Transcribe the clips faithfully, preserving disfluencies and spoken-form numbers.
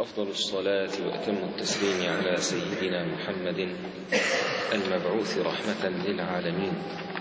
وأفضل الصلاة وأتم التسليم على سيدنا محمد المبعوث رحمة للعالمين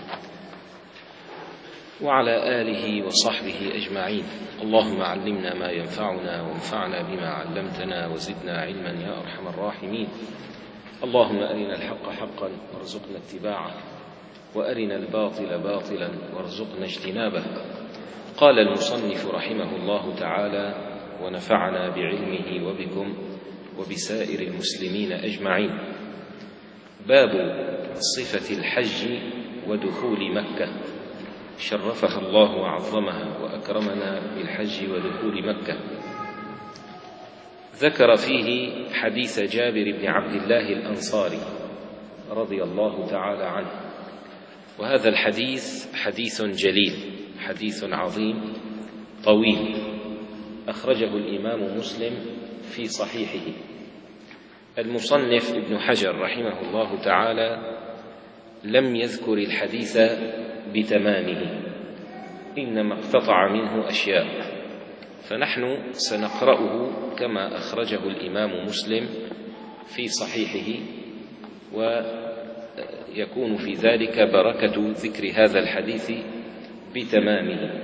وعلى آله وصحبه أجمعين. اللهم علمنا ما ينفعنا وانفعنا بما علمتنا وزدنا علما يا أرحم الراحمين. اللهم أرنا الحق حقا وارزقنا اتباعه وأرنا الباطل باطلا وارزقنا اجتنابه. قال المصنف رحمه الله تعالى: ونفعنا بعلمه وبكم وبسائر المسلمين أجمعين. باب صفة الحج ودخول مكة. شرفها الله وعظمها وأكرمنا بالحج ودخول مكة. ذكر فيه حديث جابر بن عبد الله الأنصاري رضي الله تعالى عنه، وهذا الحديث حديث جليل، حديث عظيم طويل، أخرجه الإمام مسلم في صحيحه. المصنف ابن حجر رحمه الله تعالى لم يذكر الحديث بتمامه، إنما اقتطع منه أشياء، فنحن سنقرأه كما أخرجه الإمام مسلم في صحيحه، ويكون في ذلك بركة ذكر هذا الحديث بتمامه.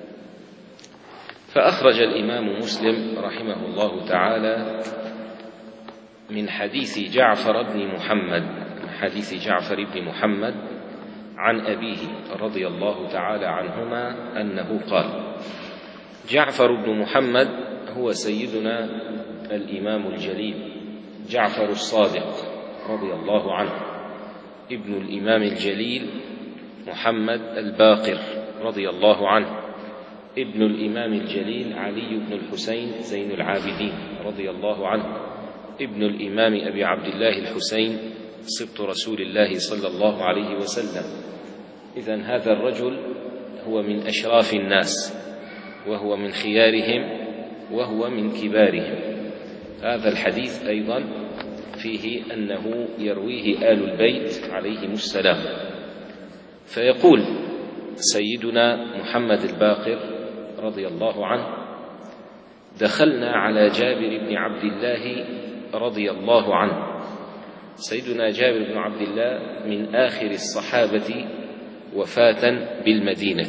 فأخرج الإمام مسلم رحمه الله تعالى من حديث جعفر بن محمد حديث جعفر بن محمد عن أبيه رضي الله تعالى عنهما أنه قال: جعفر بن محمد هو سيدنا الإمام الجليل جعفر الصادق رضي الله عنه، ابن الإمام الجليل محمد الباقر رضي الله عنه، ابن الإمام الجليل علي بن الحسين زين العابدين رضي الله عنه، ابن الإمام أبي عبد الله الحسين سبط رسول الله صلى الله عليه وسلم. إذن هذا الرجل هو من أشراف الناس، وهو من خيارهم، وهو من كبارهم. هذا الحديث أيضا فيه أنه يرويه آل البيت عليهم السلام. فيقول سيدنا محمد الباقر رضي الله عنه: دخلنا على جابر بن عبد الله رضي الله عنه. سيدنا جابر بن عبد الله من آخر الصحابة وفاة بالمدينة،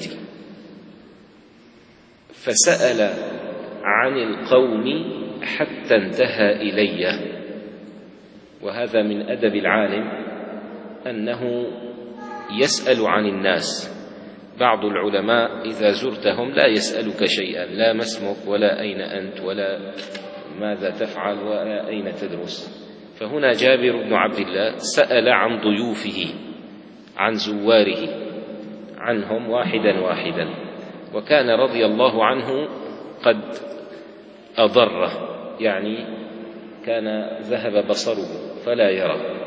فسأل عن القوم حتى انتهى إلي. وهذا من أدب العالم أنه يسأل عن الناس. بعض العلماء إذا زرتهم لا يسألك شيئا، لا ما اسمك ولا أين أنت ولا ماذا تفعل ولا أين تدرس. فهنا جابر بن عبد الله سأل عن ضيوفه، عن زواره، عنهم واحدا واحدا. وكان رضي الله عنه قد أضره، يعني كان ذهب بصره فلا يرى.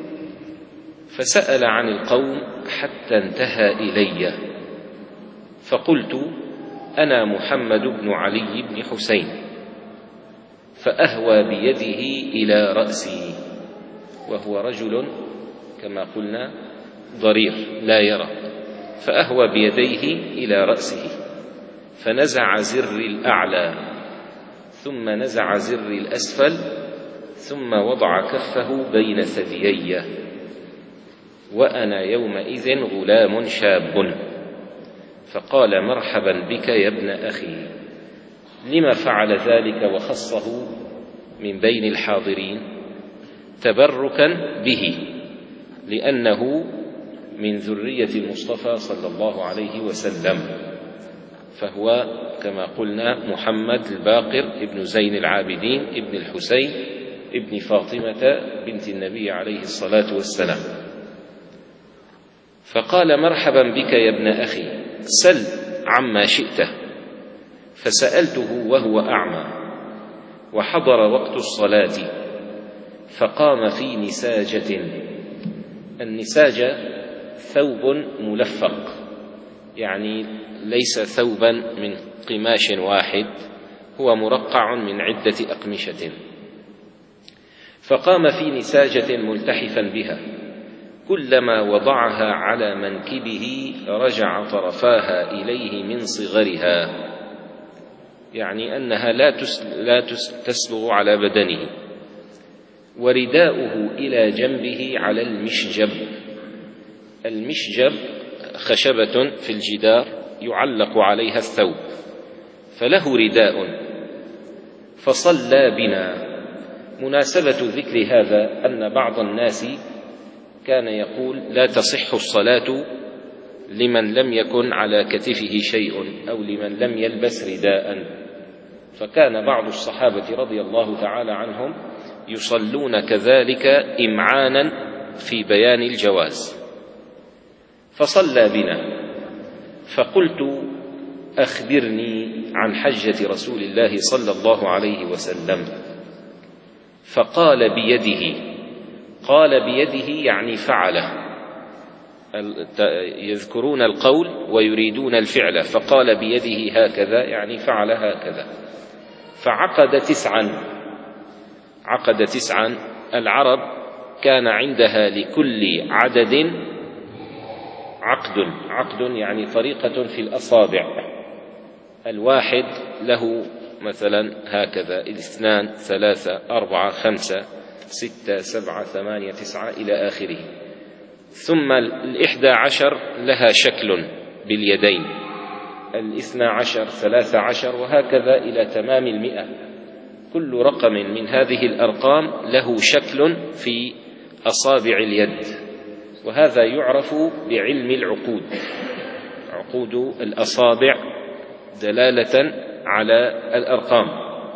فسأل عن القوم حتى انتهى إلي، فقلت: أنا محمد بن علي بن حسين. فأهوى بيده إلى رأسي، وهو رجل كما قلنا ضرير لا يرى، فأهوى بيديه إلى رأسه، فنزع زر الأعلى ثم نزع زر الأسفل، ثم وضع كفه بين ثديي، وأنا يومئذ غلام شاب. فقال: مرحبا بك يا ابن أخي. لما فعل ذلك وخصه من بين الحاضرين؟ تبركا به، لأنه من ذرية المصطفى صلى الله عليه وسلم، فهو كما قلنا محمد الباقر ابن زين العابدين ابن الحسين ابن فاطمة بنت النبي عليه الصلاة والسلام. فقال: مرحبا بك يا ابن أخي، سل عما شئت. فسألته وهو أعمى، وحضر وقت الصلاة، فقام في نساجة. النساجة ثوب ملفق، يعني ليس ثوبا من قماش واحد، هو مرقع من عدة أقمشة. فقام في نساجة ملتحفا بها، كلما وضعها على منكبه رجع طرفاها إليه من صغرها، يعني أنها لا تسبغ على بدنه. ورداؤه إلى جنبه على المشجب. المشجب خشبة في الجدار يعلق عليها الثوب، فله رداء. فصلى بنا. مناسبة ذكر هذا أن بعض الناس كان يقول لا تصح الصلاة لمن لم يكن على كتفه شيء أو لمن لم يلبس رداء، فكان بعض الصحابة رضي الله تعالى عنهم يصلون كذلك إمعانا في بيان الجواز. فصلى بنا، فقلت أخبرني عن حجة رسول الله صلى الله عليه وسلم. فقال بيده. قال بيده يعني فعله، يذكرون القول ويريدون الفعل، فقال بيده هكذا يعني فعل هكذا. فعقد تسعا. عقد تسعا. العرب كان عندها لكل عدد عقد. عقد يعني طريقة في الأصابع. الواحد له مثلا هكذا، الاثنان، ثلاثة، أربعة، خمسة، ستة، سبعة، ثمانية، تسعة إلى آخره. ثم الإحدى عشر لها شكل باليدين، الاثنى عشر، ثلاثة عشر، وهكذا إلى تمام المئة. كل رقم من هذه الأرقام له شكل في أصابع اليد، وهذا يعرف بعلم العقود. عقود الأصابع دلالة على الأرقام.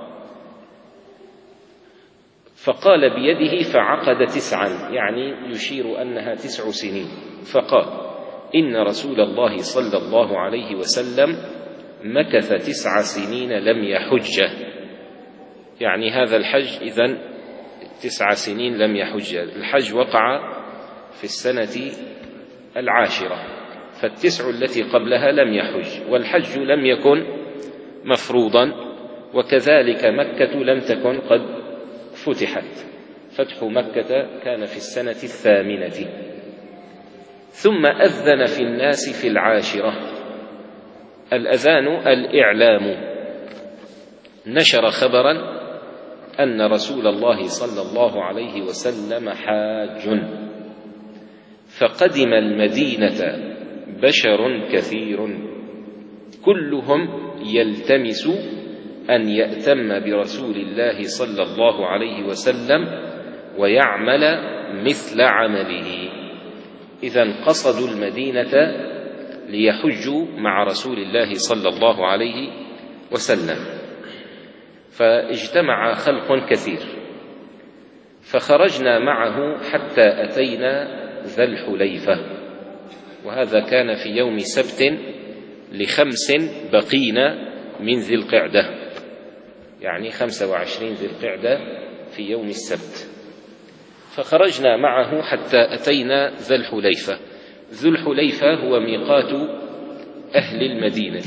فقال بيده فعقد تسعا، يعني يشير أنها تسع سنين. فقال إن رسول الله صلى الله عليه وسلم مكث تسع سنين لم يحج، يعني هذا الحج إذن تسع سنين لم يحج. الحج وقع في السنة العاشرة، فالتسع التي قبلها لم يحج، والحج لم يكن مفروضا، وكذلك مكة لم تكن قد فتحت. فتح مكة كان في السنة الثامنة. ثم أذن في الناس في العاشرة. الأذان الإعلام. نشر خبرا أن رسول الله صلى الله عليه وسلم حاج. فقدم المدينة بشر كثير كلهم يلتمس أن يأتم برسول الله صلى الله عليه وسلم ويعمل مثل عمله. إذن قصدوا المدينة ليحجوا مع رسول الله صلى الله عليه وسلم، فاجتمع خلق كثير. فخرجنا معه حتى أتينا ذا الحليفة، وهذا كان في يوم سبت لخمس بقين من ذي القعدة، يعني خمسة وعشرين ذي القعدة في يوم السبت. فخرجنا معه حتى أتينا ذا الحليفة. ذو الحليفة هو ميقات أهل المدينة.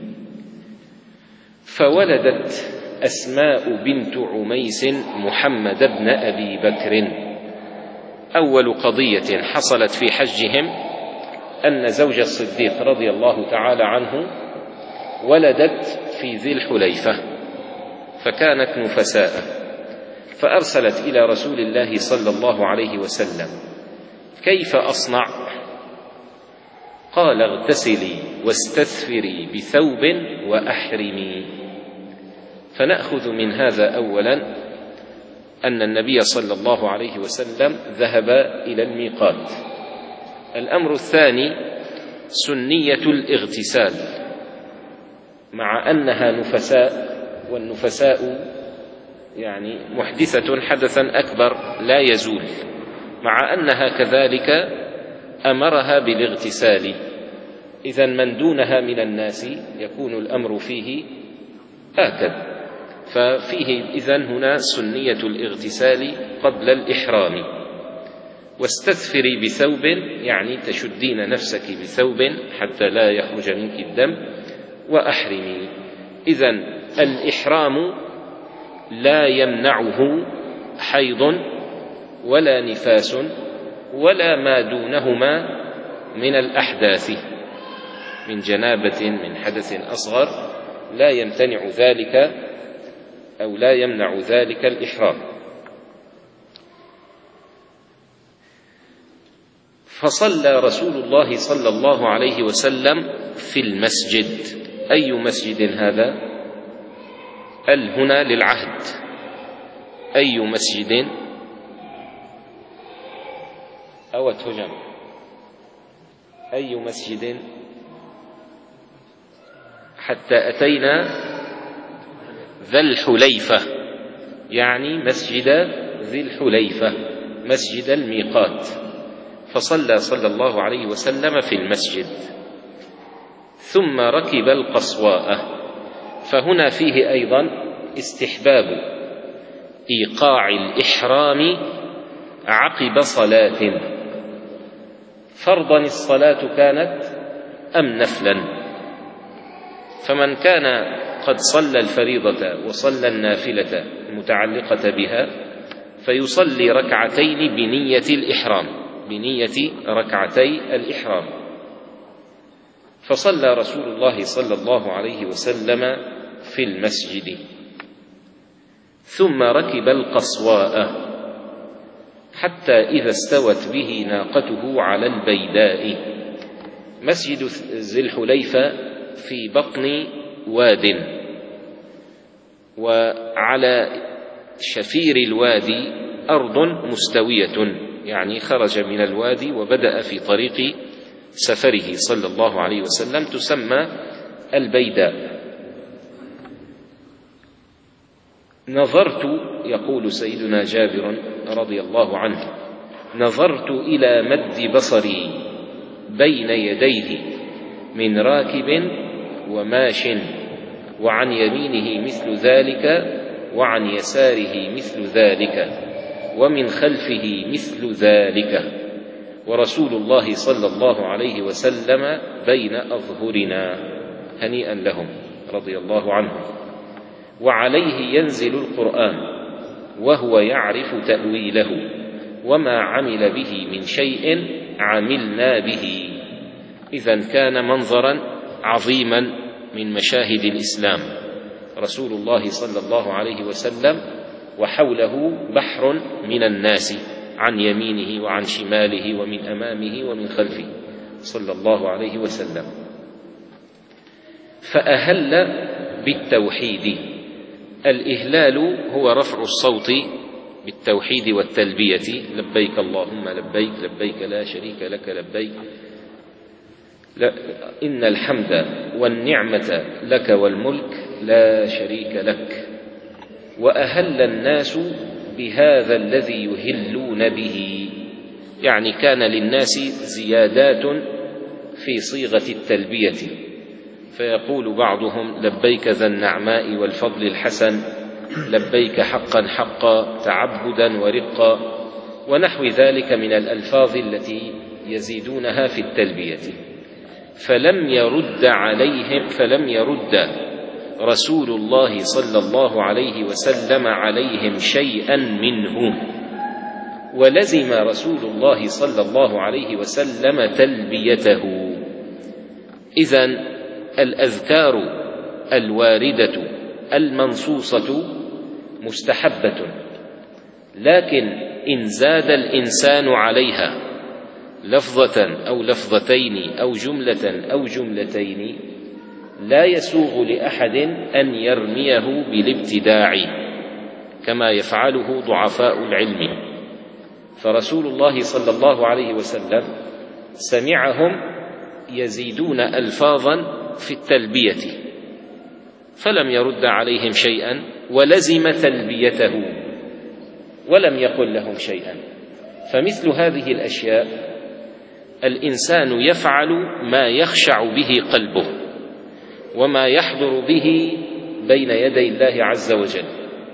فولدت أسماء بنت عميس محمد بن أبي بكر. أول قضية حصلت في حجهم أن زوج الصديق رضي الله تعالى عنه ولدت في ذي الحليفة، فكانت نفساء، فأرسلت إلى رسول الله صلى الله عليه وسلم: كيف أصنع؟ قال: اغتسلي واستثفري بثوب وأحرمي. فنأخذ من هذا أولا أن النبي صلى الله عليه وسلم ذهب إلى الميقات. الأمر الثاني سنية الاغتسال، مع أنها نفساء، والنفساء يعني محدثة حدثا أكبر لا يزول، مع أنها كذلك أمرها بالاغتسال. إذن من دونها من الناس يكون الأمر فيه آكد، ففيه إذن هنا سنية الاغتسال قبل الإحرام. واستثفري بثوب، يعني تشدين نفسك بثوب حتى لا يخرج منك الدم، وأحرمي. إذن الإحرام لا يمنعه حيض ولا نفاس ولا ما دونهما من الأحداث، من جنابة، من حدث أصغر، لا يمتنع ذلك أو لا يمنع ذلك الإحرام. فصلى رسول الله صلى الله عليه وسلم في المسجد. أي مسجد هذا؟ ال هنا للعهد. أي مسجد؟ أو تهجم أي مسجد؟ حتى أتينا ذا الحليفة، يعني مسجد ذي الحليفة، مسجد الميقات. فصلى صلى الله عليه وسلم في المسجد، ثم ركب القصواء. فهنا فيه أيضا استحباب إيقاع الإحرام عقب صلاة، فرضا الصلاة كانت أم نفلا. فمن كان قد صلى الفريضة وصلى النافلة المتعلقة بها فيصلي ركعتين بنية الإحرام، بنية ركعتي الإحرام. فصلى رسول الله صلى الله عليه وسلم في المسجد، ثم ركب القصواء حتى إذا استوت به ناقته على البيداء. مسجد ذي الحليفة في بطن واد، وعلى شفير الوادي أرض مستوية، يعني خرج من الوادي وبدأ في طريق سفره صلى الله عليه وسلم، تسمى البيداء. نظرت، يقول سيدنا جابر رضي الله عنه، نظرت إلى مد بصري بين يديه من راكب وماش، وعن يمينه مثل ذلك وعن يساره مثل ذلك ومن خلفه مثل ذلك، ورسول الله صلى الله عليه وسلم بين أظهرنا. هنيئا لهم رضي الله عنهم. وعليه ينزل القرآن وهو يعرف تأويله، وما عمل به من شيء عملنا به. إذن كان منظرا عظيما من مشاهد الإسلام، رسول الله صلى الله عليه وسلم وحوله بحر من الناس عن يمينه وعن شماله ومن أمامه ومن خلفه صلى الله عليه وسلم. فأهل بالتوحيد. الإهلال هو رفع الصوت بالتوحيد والتلبية، لبيك اللهم لبيك، لبيك لا شريك لك لبيك، لا إن الحمد والنعمة لك والملك لا شريك لك. وأهل الناس بهذا الذي يهلون به، يعني كان للناس زيادات في صيغة التلبية، فيقول بعضهم لبيك ذا النعماء والفضل الحسن، لبيك حقا حقا تعبدا ورقا، ونحو ذلك من الألفاظ التي يزيدونها في التلبية. فلم يرد عليهم فلم يرد رسول الله صلى الله عليه وسلم عليهم شيئا منه، ولزم رسول الله صلى الله عليه وسلم تلبيته. إذن الأذكار الواردة المنصوصة مستحبة، لكن إن زاد الإنسان عليها لفظة أو لفظتين أو جملة أو جملتين لا يسوغ لأحد أن يرميه بالابتداع كما يفعله ضعفاء العلم. فرسول الله صلى الله عليه وسلم سمعهم يزيدون ألفاظا في التلبية فلم يرد عليهم شيئا، ولزم تلبيته ولم يقل لهم شيئا. فمثل هذه الأشياء الإنسان يفعل ما يخشع به قلبه وما يحضر به بين يدي الله عز وجل.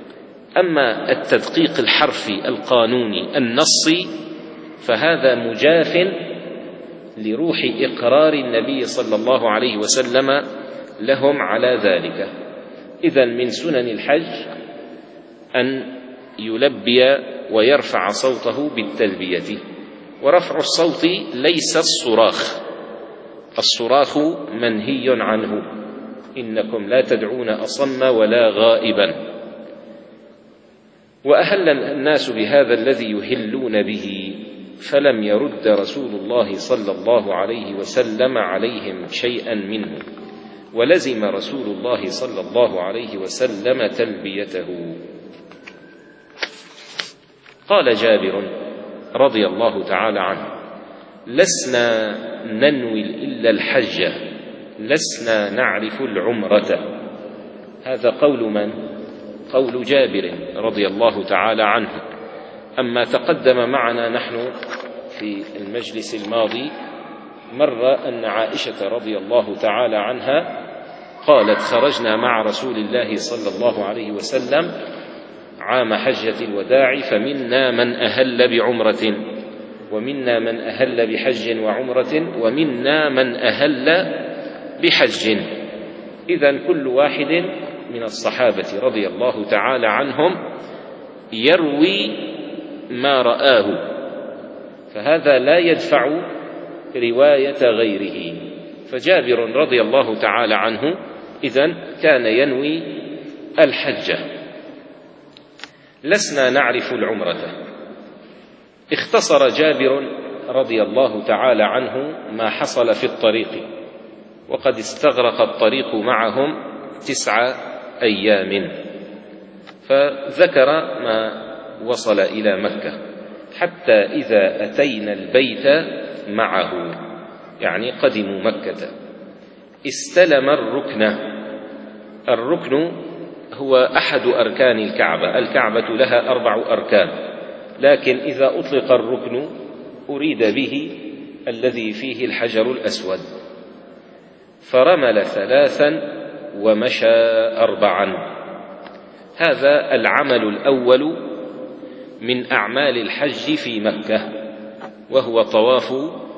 أما التدقيق الحرفي القانوني النصي فهذا مجاف لروح إقرار النبي صلى الله عليه وسلم لهم على ذلك. إذن من سنن الحج أن يلبي ويرفع صوته بالتلبية. ورفع الصوت ليس الصراخ، الصراخ منهي عنه، إنكم لا تدعون أصم ولا غائبا. وأهل الناس بهذا الذي يهلون به، فلم يرد رسول الله صلى الله عليه وسلم عليهم شيئا منه، ولزم رسول الله صلى الله عليه وسلم تلبيته. قال جابر رضي الله تعالى عنه: لسنا ننوي إلا الحج، لسنا نعرف العمرة. هذا قول من؟ قول جابر رضي الله تعالى عنه. أما تقدم معنا نحن في المجلس الماضي مرة أن عائشة رضي الله تعالى عنها قالت: خرجنا مع رسول الله صلى الله عليه وسلم عام حجة الوداع، فمنا من أهل بعمرة، ومنا من أهل بحج وعمرة، ومنا من أهل بحج. إذن كل واحد من الصحابة رضي الله تعالى عنهم يروي ما رآه، فهذا لا يدفع رواية غيره. فجابر رضي الله تعالى عنه إذن كان ينوي الحج. لسنا نعرف العمرة. اختصر جابر رضي الله تعالى عنه ما حصل في الطريق، وقد استغرق الطريق معهم تسع أيام، فذكر ما وصل إلى مكة حتى إذا أتينا البيت معه، يعني قدموا مكة، استلم الركن. الركن هو أحد أركان الكعبة، الكعبة لها أربع أركان، لكن إذا أطلق الركن أريد به الذي فيه الحجر الأسود. فرمل ثلاثا ومشى أربعا. هذا العمل الأول من أعمال الحج في مكة، وهو طواف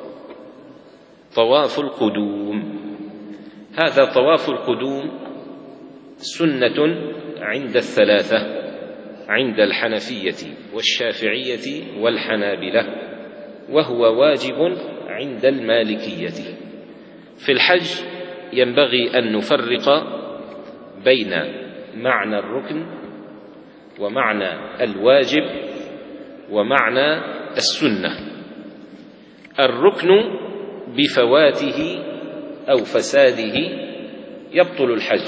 طواف القدوم. هذا طواف القدوم سنة عند الثلاثة، عند الحنفية والشافعية والحنابلة، وهو واجب عند المالكية. في الحج ينبغي أن نفرق بين معنى الركن ومعنى الواجب ومعنى السنة. الركن بفواته أو فساده يبطل الحج.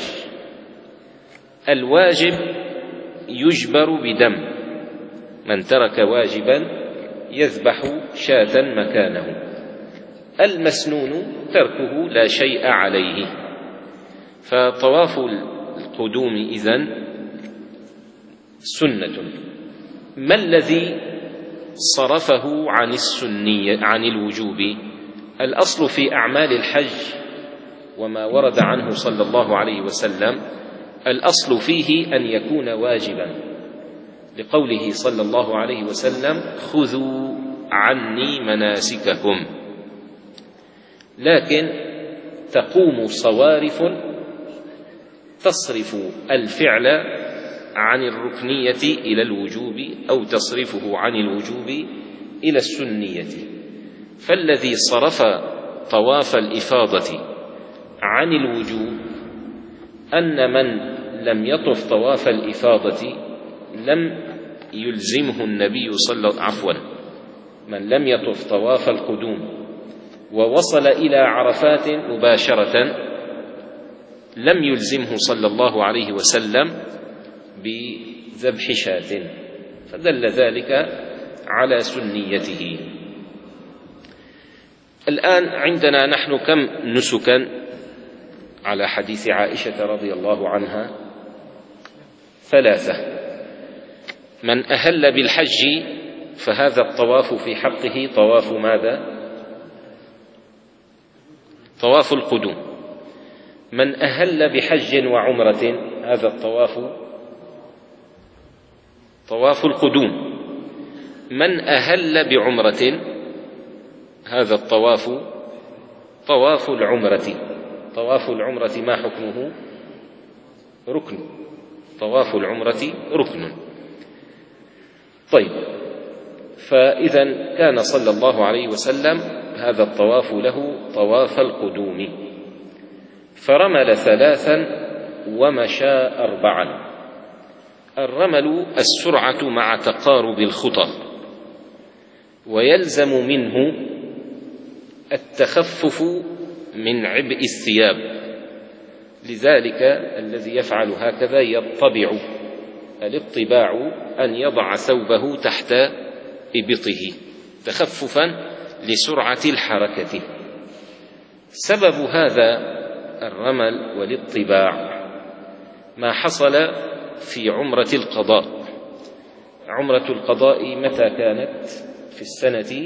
الواجب يجبر بدم، من ترك واجبا يذبح شاة مكانه. المسنون تركه لا شيء عليه. فطواف القدوم إذن سنة. ما الذي صرفه عن السنية عن الوجوب؟ الأصل في أعمال الحج وما ورد عنه صلى الله عليه وسلم، الأصل فيه أن يكون واجبا، لقوله صلى الله عليه وسلم: خذوا عني مناسككم. لكن تقوم صوارف تصرف الفعل عن الركنية إلى الوجوب، أو تصرفه عن الوجوب إلى السنية. فالذي صرف طواف الإفاضة عن الوجوب أن من لم يطف طواف الإفاضة لم يلزمه النبي صلى عفوا من لم يطف طواف القدوم ووصل إلى عرفات مباشرة لم يلزمه صلى الله عليه وسلم بذبح شاة، فدل ذلك على سنيته. الآن عندنا نحن كم نسكا على حديث عائشة رضي الله عنها؟ ثلاثة. من أهل بالحج فهذا الطواف في حقه طواف ماذا؟ طواف القدوم. من أهل بحج وعمرة هذا الطواف طواف القدوم. من أهل بعمرة هذا الطواف طواف العمرة. طواف العمرة ما حكمه؟ ركن. طواف العمرة ركن. طيب، فإذا كان صلى الله عليه وسلم هذا الطواف له طواف القدوم. فرمل ثلاثا ومشى أربعا. الرمل السرعة مع تقارب الخطى، ويلزم منه التخفف من عبء الثياب، لذلك الذي يفعل هكذا يطبع. الاطباع أن يضع ثوبه تحت إبطه تخففا لسرعة الحركة. سبب هذا الرمل والاطباع ما حصل في عمرة القضاء. عمرة القضاء متى كانت؟ في السنة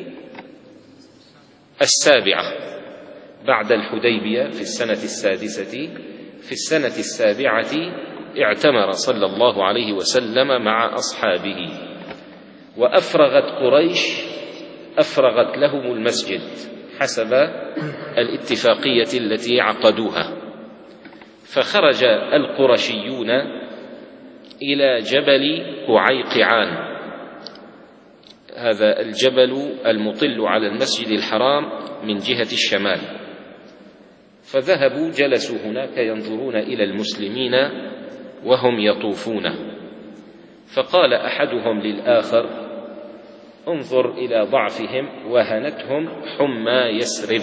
السابعة بعد الحديبية، في السنة السادسة. في السنة السابعة اعتمر صلى الله عليه وسلم مع أصحابه، وأفرغت قريش أفرغت لهم المسجد حسب الاتفاقية التي عقدوها. فخرج القرشيون إلى جبل قعيقعان، هذا الجبل المطل على المسجد الحرام من جهة الشمال. فذهبوا جلسوا هناك ينظرون إلى المسلمين وهم يطوفون. فقال أحدهم للآخر: انظر إلى ضعفهم، وهنتهم حمى يثرب.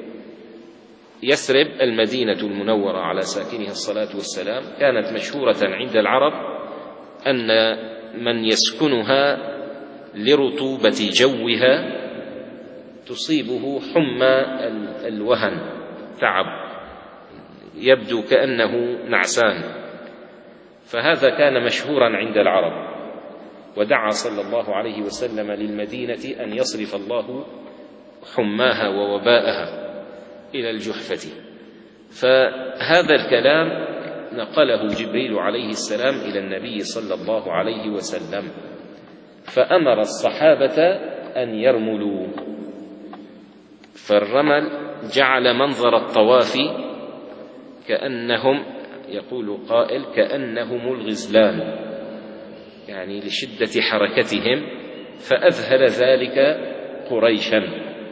يثرب المدينة المنورة على ساكنها الصلاة والسلام كانت مشهورة عند العرب أن من يسكنها لرطوبة جوها تصيبه حمى الوهن، تعب، يبدو كأنه نعسان. فهذا كان مشهورا عند العرب، ودعا صلى الله عليه وسلم للمدينة أن يصرف الله حماها ووباءها إلى الجحفة. فهذا الكلام نقله جبريل عليه السلام إلى النبي صلى الله عليه وسلم، فأمر الصحابة أن يرملوا. فالرمل جعل منظر الطواف كأنهم، يقول قائل، كأنهم الغزلان، يعني لشدة حركتهم، فأذهل ذلك قريشا.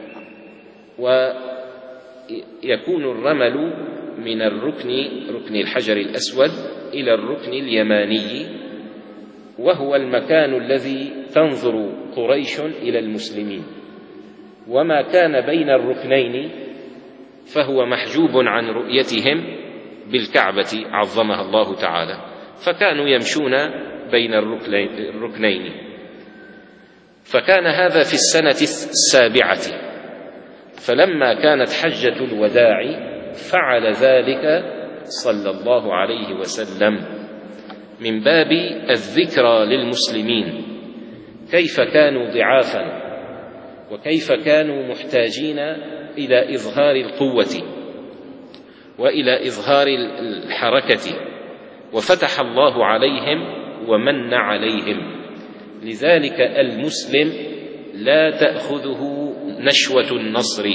ويكون الرمل من الركن، ركن الحجر الأسود، إلى الركن اليماني، وهو المكان الذي تنظر قريش إلى المسلمين. وما كان بين الركنين فهو محجوب عن رؤيتهم بالكعبة عظمها الله تعالى، فكانوا يمشون بين الركنين. فكان هذا في السنة السابعة. فلما كانت حجة الوداع فعل ذلك صلى الله عليه وسلم من باب الذكرى للمسلمين كيف كانوا ضعافا، وكيف كانوا محتاجين إلى إظهار القوة وإلى إظهار الحركة، وفتح الله عليهم ومن عليهم. لذلك المسلم لا تأخذه نشوة النصر،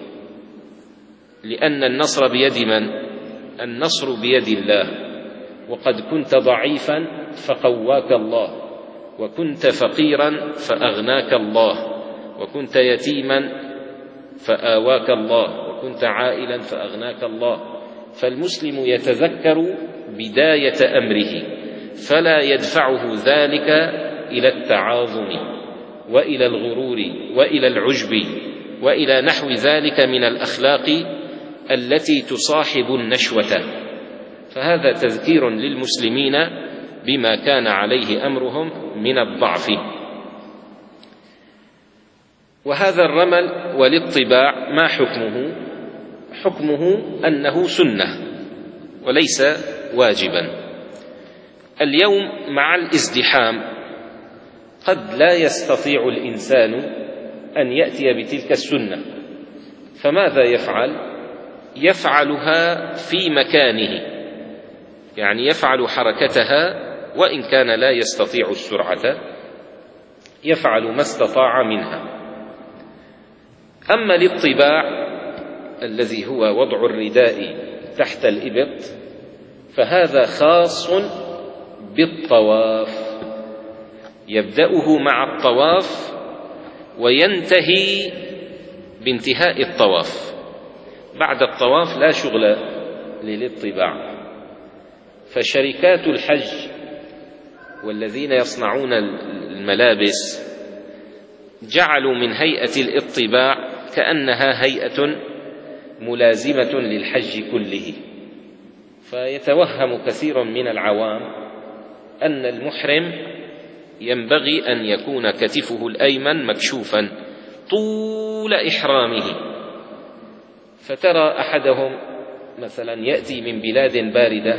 لأن النصر بيد من؟ النصر بيد الله. وقد كنت ضعيفا فقواك الله، وكنت فقيرا فأغناك الله، وكنت يتيما فآواك الله، وكنت عائلا فأغناك الله. فالمسلم يتذكر بداية أمره فلا يدفعه ذلك إلى التعاظم وإلى الغرور وإلى العجب وإلى نحو ذلك من الأخلاق التي تصاحب النشوة. فهذا تذكير للمسلمين بما كان عليه أمرهم من الضعف. وهذا الرمل والاطباع ما حكمه؟ حكمه أنه سنة وليس واجبا. اليوم مع الازدحام قد لا يستطيع الإنسان أن يأتي بتلك السنة، فماذا يفعل؟ يفعلها في مكانه، يعني يفعل حركتها وإن كان لا يستطيع السرعة، يفعل ما استطاع منها. أما الاطباع الذي هو وضع الرداء تحت الإبط فهذا خاص بالطواف، يبدأه مع الطواف وينتهي بانتهاء الطواف. بعد الطواف لا شغل للاطباع. فشركات الحج والذين يصنعون الملابس جعلوا من هيئة الاطباع كأنها هيئة ملازمة للحج كله، فيتوهم كثير من العوام أن المحرم ينبغي أن يكون كتفه الأيمن مكشوفا طول إحرامه، فترى أحدهم مثلا يأتي من بلاد باردة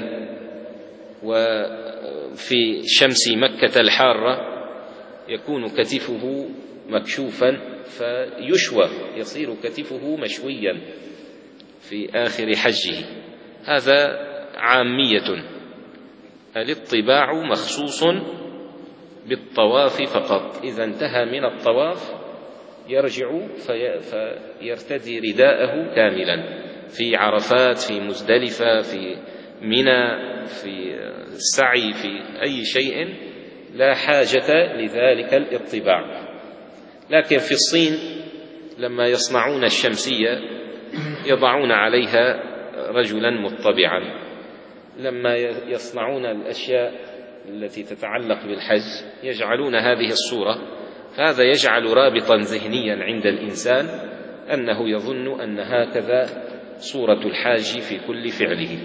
وفي شمس مكة الحارة يكون كتفه مكشوفا فيشوى، يصير كتفه مشويا في آخر حجه. هذا عامية. الاطباع مخصوص بالطواف فقط، إذا انتهى من الطواف يرجع فيرتدي رداءه كاملا في عرفات، في مزدلفة، في منى، في السعي، في أي شيء لا حاجة لذلك الاطباع. لكن في الصين لما يصنعون الشمسية يضعون عليها رجلا مطبعا، لما يصنعون الأشياء التي تتعلق بالحج يجعلون هذه الصورة، فهذا يجعل رابطا ذهنيا عند الإنسان أنه يظن أن هكذا صورة الحاج في كل فعله.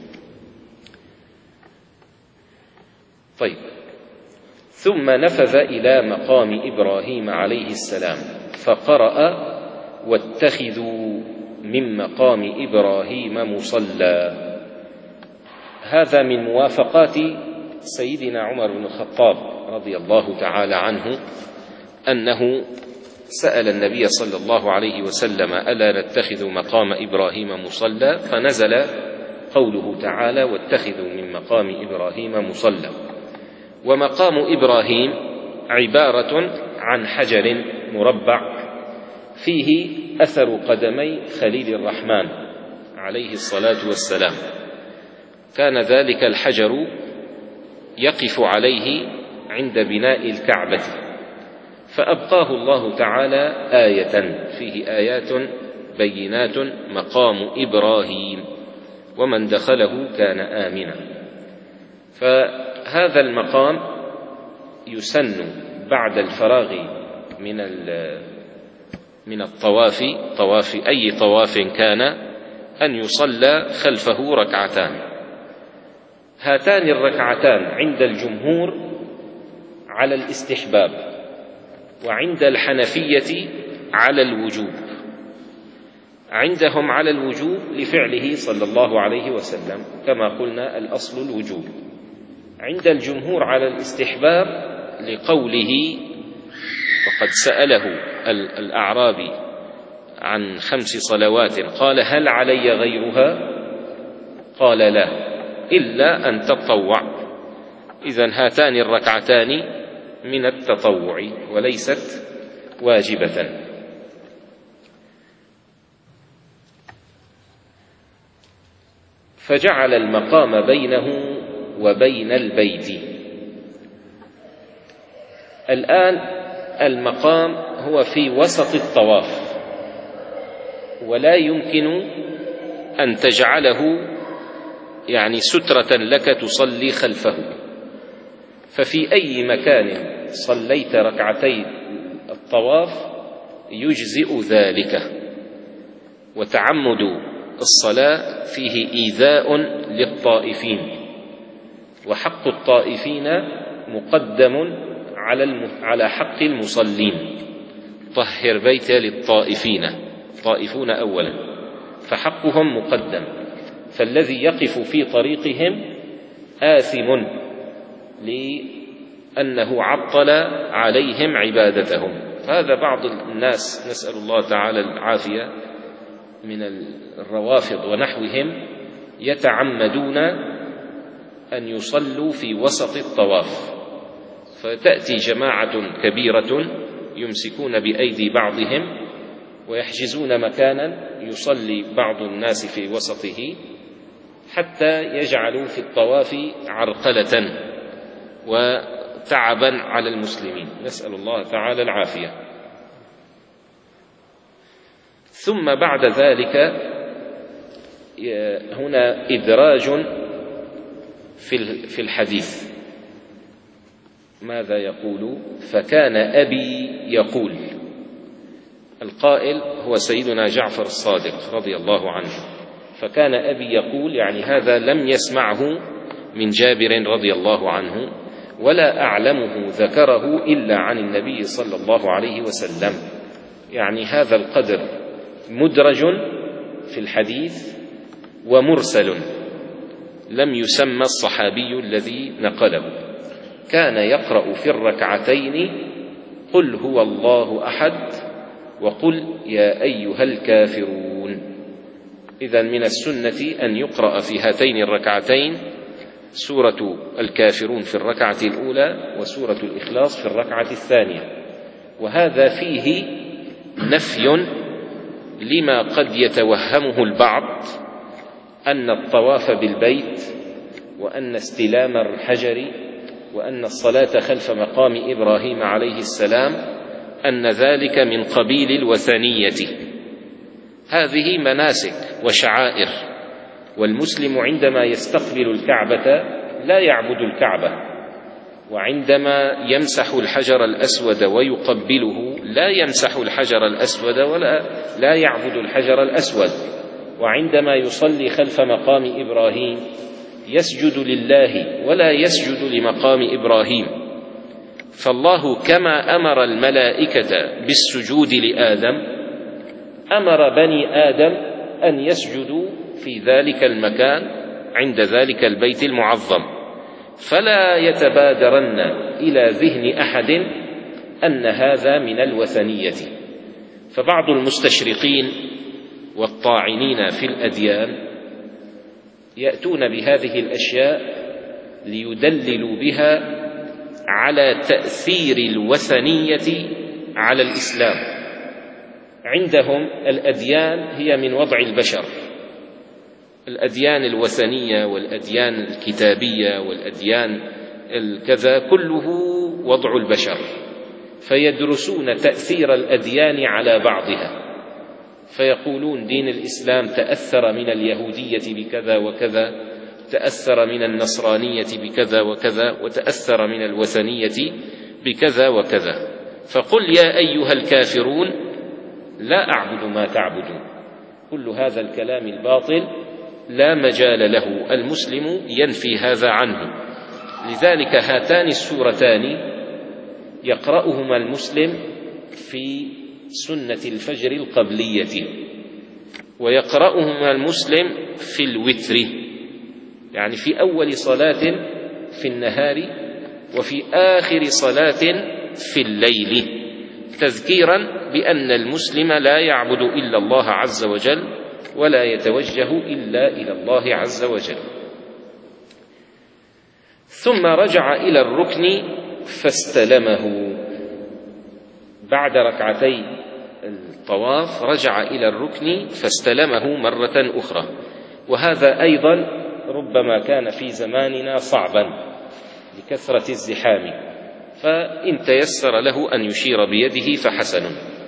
طيب، ثم نفذ إلى مقام إبراهيم عليه السلام فقرأ: واتخذوا من مقام إبراهيم مصلى. هذا من موافقات سيدنا عمر بن الخطاب رضي الله تعالى عنه، أنه سأل النبي صلى الله عليه وسلم: ألا نتخذ مقام إبراهيم مصلى؟ فنزل قوله تعالى: واتخذوا من مقام إبراهيم مصلى. ومقام إبراهيم عبارة عن حجر مربع فيه أثر قدمي خليل الرحمن عليه الصلاة والسلام، كان ذلك الحجر يقف عليه عند بناء الكعبة، فأبقاه الله تعالى آية، فيه آيات بينات مقام إبراهيم ومن دخله كان آمنا. فهذا المقام يسن بعد الفراغ من من الطواف، طواف أي طواف كان، أن يصلى خلفه ركعتان. هاتان الركعتان عند الجمهور على الاستحباب، وعند الحنفية على الوجوب. عندهم على الوجوب لفعله صلى الله عليه وسلم، كما قلنا الأصل الوجوب. عند الجمهور على الاستحباب لقوله: وقد سأله الأعرابي عن خمس صلوات قال: هل علي غيرها؟ قال: لا، إلا أن تطوع. إذن هاتان الركعتان من التطوع وليست واجبة. فجعل المقام بينه وبين البيت. الآن المقام هو في وسط الطواف، ولا يمكن أن تجعله يعني سترة لك تصلي خلفه، ففي أي مكان صليت ركعتي الطواف يجزئ ذلك. وتعمد الصلاة فيه إيذاء للطائفين، وحق الطائفين مقدم على على حق المصلين. طهر بيت للطائفين، طائفون أولا، فحقهم مقدم، فالذي يقف في طريقهم آثم لأنه عطل عليهم عبادتهم. فهذا بعض الناس، نسأل الله تعالى العافية، من الروافض ونحوهم يتعمدون أن يصلوا في وسط الطواف، فتأتي جماعة كبيرة يمسكون بأيدي بعضهم ويحجزون مكانا يصلي بعض الناس في وسطه، حتى يجعلوا في الطواف عرقلة وتعبا على المسلمين، نسأل الله تعالى العافية. ثم بعد ذلك هنا إدراج في الحديث. ماذا يقول؟ فكان أبي يقول. القائل هو سيدنا جعفر الصادق رضي الله عنه. فكان أبي يقول يعني هذا لم يسمعه من جابر رضي الله عنه، ولا أعلمه ذكره إلا عن النبي صلى الله عليه وسلم. يعني هذا القدر مدرج في الحديث ومرسل، لم يسمى الصحابي الذي نقله. كان يقرأ في الركعتين قل هو الله أحد وقل يا أيها الكافرون. إذن من السنة أن يقرأ في هاتين الركعتين سورة الكافرون في الركعة الأولى وسورة الإخلاص في الركعة الثانية. وهذا فيه نفي لما قد يتوهمه البعض أن الطواف بالبيت وأن استلام الحجر وأن الصلاة خلف مقام إبراهيم عليه السلام أن ذلك من قبيل الوثنية. هذه مناسك وشعائر، والمسلم عندما يستقبل الكعبة لا يعبد الكعبة، وعندما يمسح الحجر الأسود ويقبله لا يمسح الحجر الأسود ولا لا يعبد الحجر الأسود، وعندما يصلي خلف مقام إبراهيم يسجد لله ولا يسجد لمقام إبراهيم. فالله كما أمر الملائكة بالسجود لآدم أمر بني آدم أن يسجدوا في ذلك المكان عند ذلك البيت المعظم. فلا يتبادرن إلى ذهن أحد أن هذا من الوثنية. فبعض المستشرقين والطاعنين في الأديان يأتون بهذه الأشياء ليدللوا بها على تأثير الوثنية على الإسلام. عندهم الأديان هي من وضع البشر، الأديان الوثنية والأديان الكتابية والأديان الكذا كله وضع البشر، فيدرسون تأثير الأديان على بعضها، فيقولون دين الإسلام تأثر من اليهودية بكذا وكذا، تأثر من النصرانية بكذا وكذا، وتأثر من الوثنية بكذا وكذا. فقل يا أيها الكافرون لا أعبد ما تعبدون. كل هذا الكلام الباطل لا مجال له، المسلم ينفي هذا عنه. لذلك هاتان السورتان يقرأهما المسلم في سنة الفجر القبلية، ويقرأهما المسلم في الوتر، يعني في أول صلاة في النهار وفي آخر صلاة في الليل، تذكيرا بأن المسلم لا يعبد إلا الله عز وجل ولا يتوجه إلا إلى الله عز وجل. ثم رجع إلى الركن فاستلمه. بعد ركعتي الطواف رجع إلى الركن فاستلمه مرة أخرى. وهذا أيضا ربما كان في زماننا صعبا لكثرة الزحام، فإن تيسر له أن يشير بيده فحسن.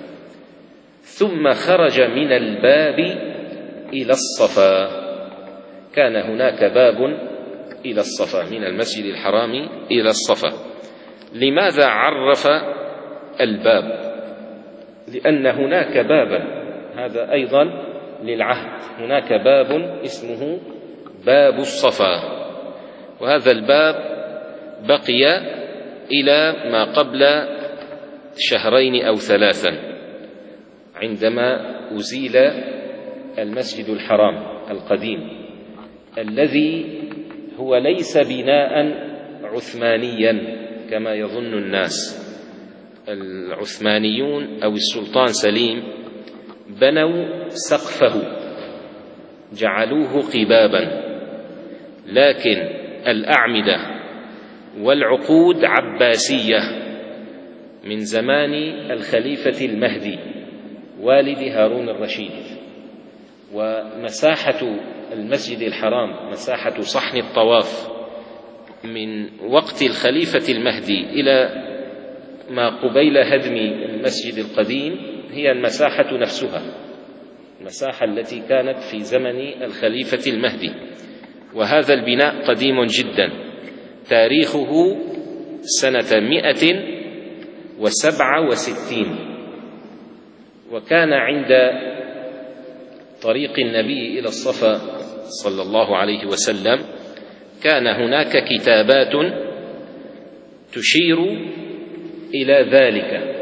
ثم خرج من الباب إلى الصفا. كان هناك باب إلى الصفا من المسجد الحرام إلى الصفا. لماذا عرف الباب؟ لأن هناك بابا، هذا أيضا للعهد، هناك باب اسمه باب الصفا، وهذا الباب بقي إلى ما قبل شهرين أو ثلاثا عندما أزيل المسجد الحرام القديم الذي هو ليس بناء عثمانيا كما يظن الناس. العثمانيون أو السلطان سليم بنوا سقفه جعلوه قبابا، لكن الأعمدة والعقود عباسية من زمان الخليفة المهدي والد هارون الرشيد. ومساحة المسجد الحرام، مساحة صحن الطواف من وقت الخليفة المهدي إلى ما قبيل هدم المسجد القديم هي المساحة نفسها، المساحة التي كانت في زمن الخليفة المهدي. وهذا البناء قديم جدا، تاريخه سنة مئة وسبعة وستين، وكان عند طريق النبي إلى الصفا صلى الله عليه وسلم كان هناك كتابات تشير إلى ذلك.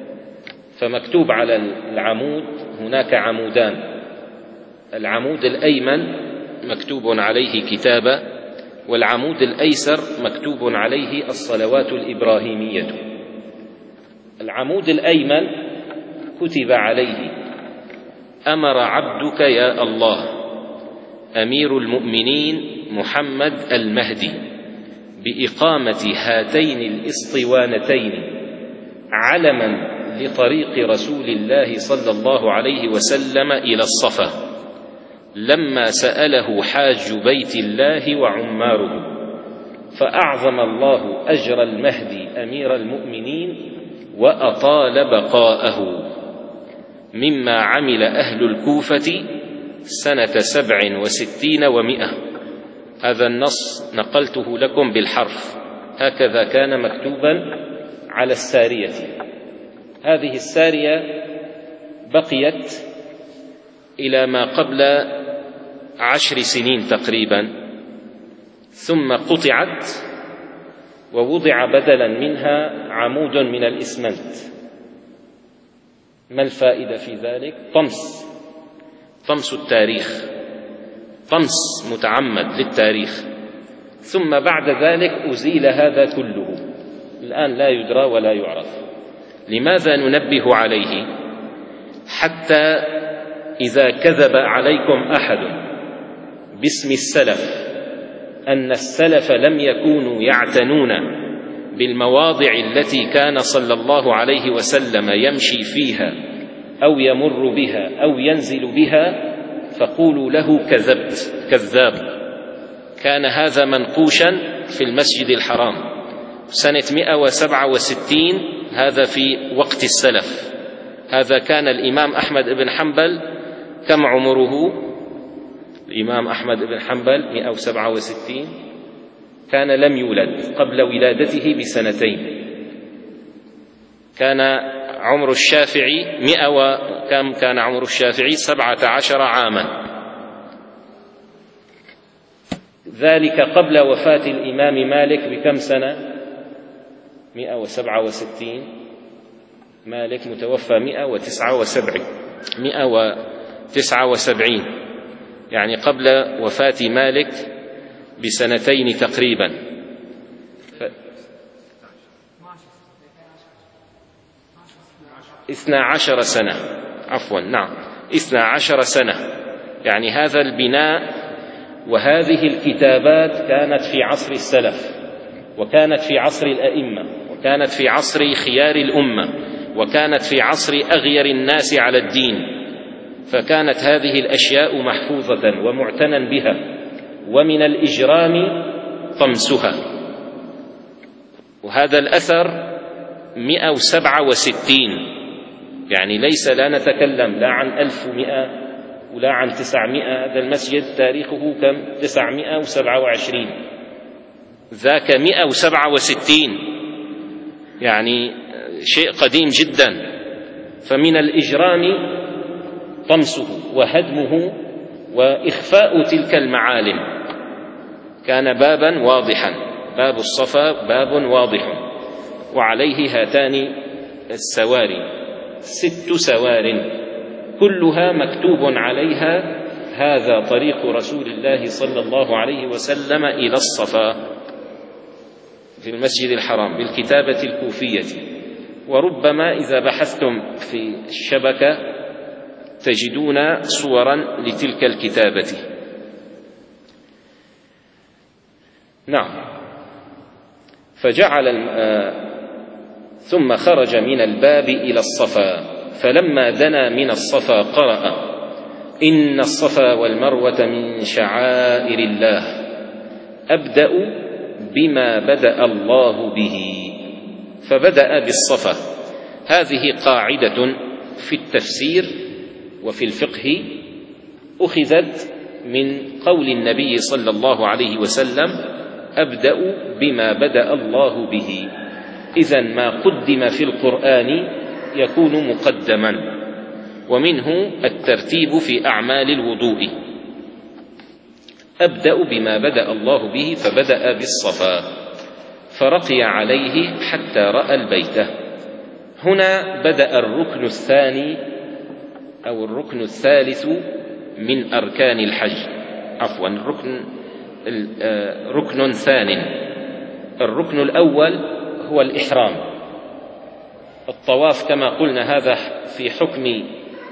فمكتوب على العمود هناك عمودان، العمود الأيمن مكتوب عليه كتابة، والعمود الأيسر مكتوب عليه الصلوات الإبراهيمية. العمود الأيمن كتب عليه: أمر عبدك يا الله أمير المؤمنين محمد المهدي بإقامة هاتين الإسطوانتين علما لطريق رسول الله صلى الله عليه وسلم إلى الصفا، لما سأله حاج بيت الله وعماره، فأعظم الله أجر المهدي أمير المؤمنين وأطال بقاءه، مما عمل أهل الكوفة سنة سبع وستين ومئة. هذا النص نقلته لكم بالحرف، هكذا كان مكتوبا على السارية. هذه السارية بقيت إلى ما قبل عشر سنين تقريبا، ثم قطعت ووضع بدلا منها عمود من الإسمنت. ما الفائدة في ذلك؟ طمس طمس التاريخ، طمس متعمد للتاريخ. ثم بعد ذلك أزيل هذا كله، الآن لا يدرى ولا يعرف. لماذا ننبه عليه؟ حتى إذا كذب عليكم أحد باسم السلف أن السلف لم يكونوا يعتنون بالمواضع التي كان صلى الله عليه وسلم يمشي فيها أو يمر بها أو ينزل بها، فقولوا له كذبت، كذاب. كان هذا منقوشا في المسجد الحرام سنة مئة وسبعة وستين، هذا في وقت السلف. هذا كان الإمام أحمد بن حنبل كم عمره؟ الإمام أحمد بن حنبل مئة وسبعة وستين، كان لم يولد، قبل ولادته بسنتين. كان عمر الشافعي مئة وكم كان عمر الشافعي سبعة عشر عاما، ذلك قبل وفاة الإمام مالك بكم سنة؟ مئة وسبعة وستين. مالك متوفى مئة وتسعة وسبعين مئة وتسعة وسبعين، يعني قبل وفاة مالك بسنتين تقريبا. ف... اثنا عشر سنة، عفوا نعم اثنا عشر سنة. يعني هذا البناء وهذه الكتابات كانت في عصر السلف، وكانت في عصر الأئمة، وكانت في عصر خيار الأمة، وكانت في عصر أغير الناس على الدين. فكانت هذه الأشياء محفوظة ومعتنى بها، ومن الإجرام طمسها. وهذا الأثر مئة وسبعة وستين، يعني ليس لا نتكلم لا عن ألف ومئة ولا عن تسعمائة. هذا المسجد تاريخه كم؟ تسعمائة وسبعة وعشرين، ذاك مئة وسبعة وستين، يعني شيء قديم جدا. فمن الإجرام طمسه وهدمه وإخفاء تلك المعالم. كان بابا واضحا، باب الصفا باب واضح، وعليه هاتان السواري، ست سوار كلها مكتوب عليها هذا طريق رسول الله صلى الله عليه وسلم إلى الصفا في المسجد الحرام بالكتابة الكوفية. وربما إذا بحثتم في الشبكة تجدون صورا لتلك الكتابة. نعم. فجعل ثم خرج من الباب إلى الصفا، فلما دنا من الصفا قرأ: إن الصفا والمروة من شعائر الله، أبدأ بما بدأ الله به. فبدأ بالصفا. هذه قاعدة في التفسير وفي الفقه أخذت من قول النبي صلى الله عليه وسلم: أبدأ بما بدأ الله به. إذن ما قدم في القرآن يكون مقدما. ومنه الترتيب في أعمال الوضوء: أبدأ بما بدأ الله به، فبدأ بالصفا فرقي عليه حتى رأى البيت. هنا بدأ الركن الثاني أو الركن الثالث من أركان الحج، عفوا الركن ركن ثان. الركن الأول هو الإحرام. الطواف كما قلنا هذا في حكم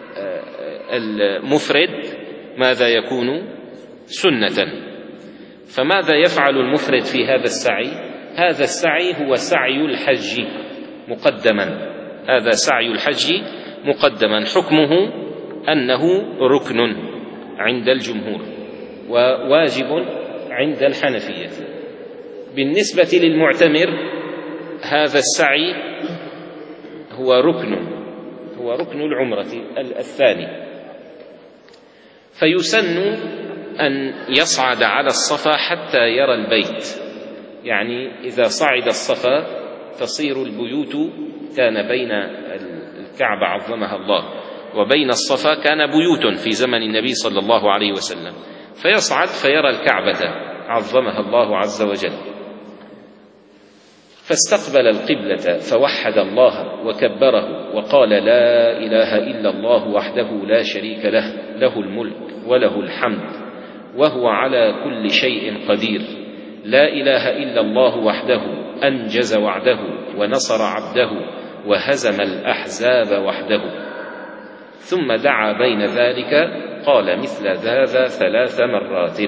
المفرد ماذا يكون؟ سنة. فماذا يفعل المفرد في هذا السعي؟ هذا السعي هو سعي الحج مقدما، هذا سعي الحج مقدما، حكمه أنه ركن عند الجمهور وواجب عند الحنفية. بالنسبة للمعتمر هذا السعي هو ركن هو ركن العمرة الثاني، فيسن أن يصعد على الصفا حتى يرى البيت. يعني إذا صعد الصفا تصير البيوت، كان بين الكعبة عظمها الله وبين الصفا كان بيوت في زمن النبي صلى الله عليه وسلم، فيصعد فيرى الكعبة عظمها الله عز وجل. فاستقبل القبلة فوحد الله وكبره وقال: لا إله إلا الله وحده لا شريك له، له الملك وله الحمد وهو على كل شيء قدير، لا إله إلا الله وحده أنجز وعده ونصر عبده وهزم الأحزاب وحده. ثم دعا بين ذلك، قال مثل هذا ثلاث مرات.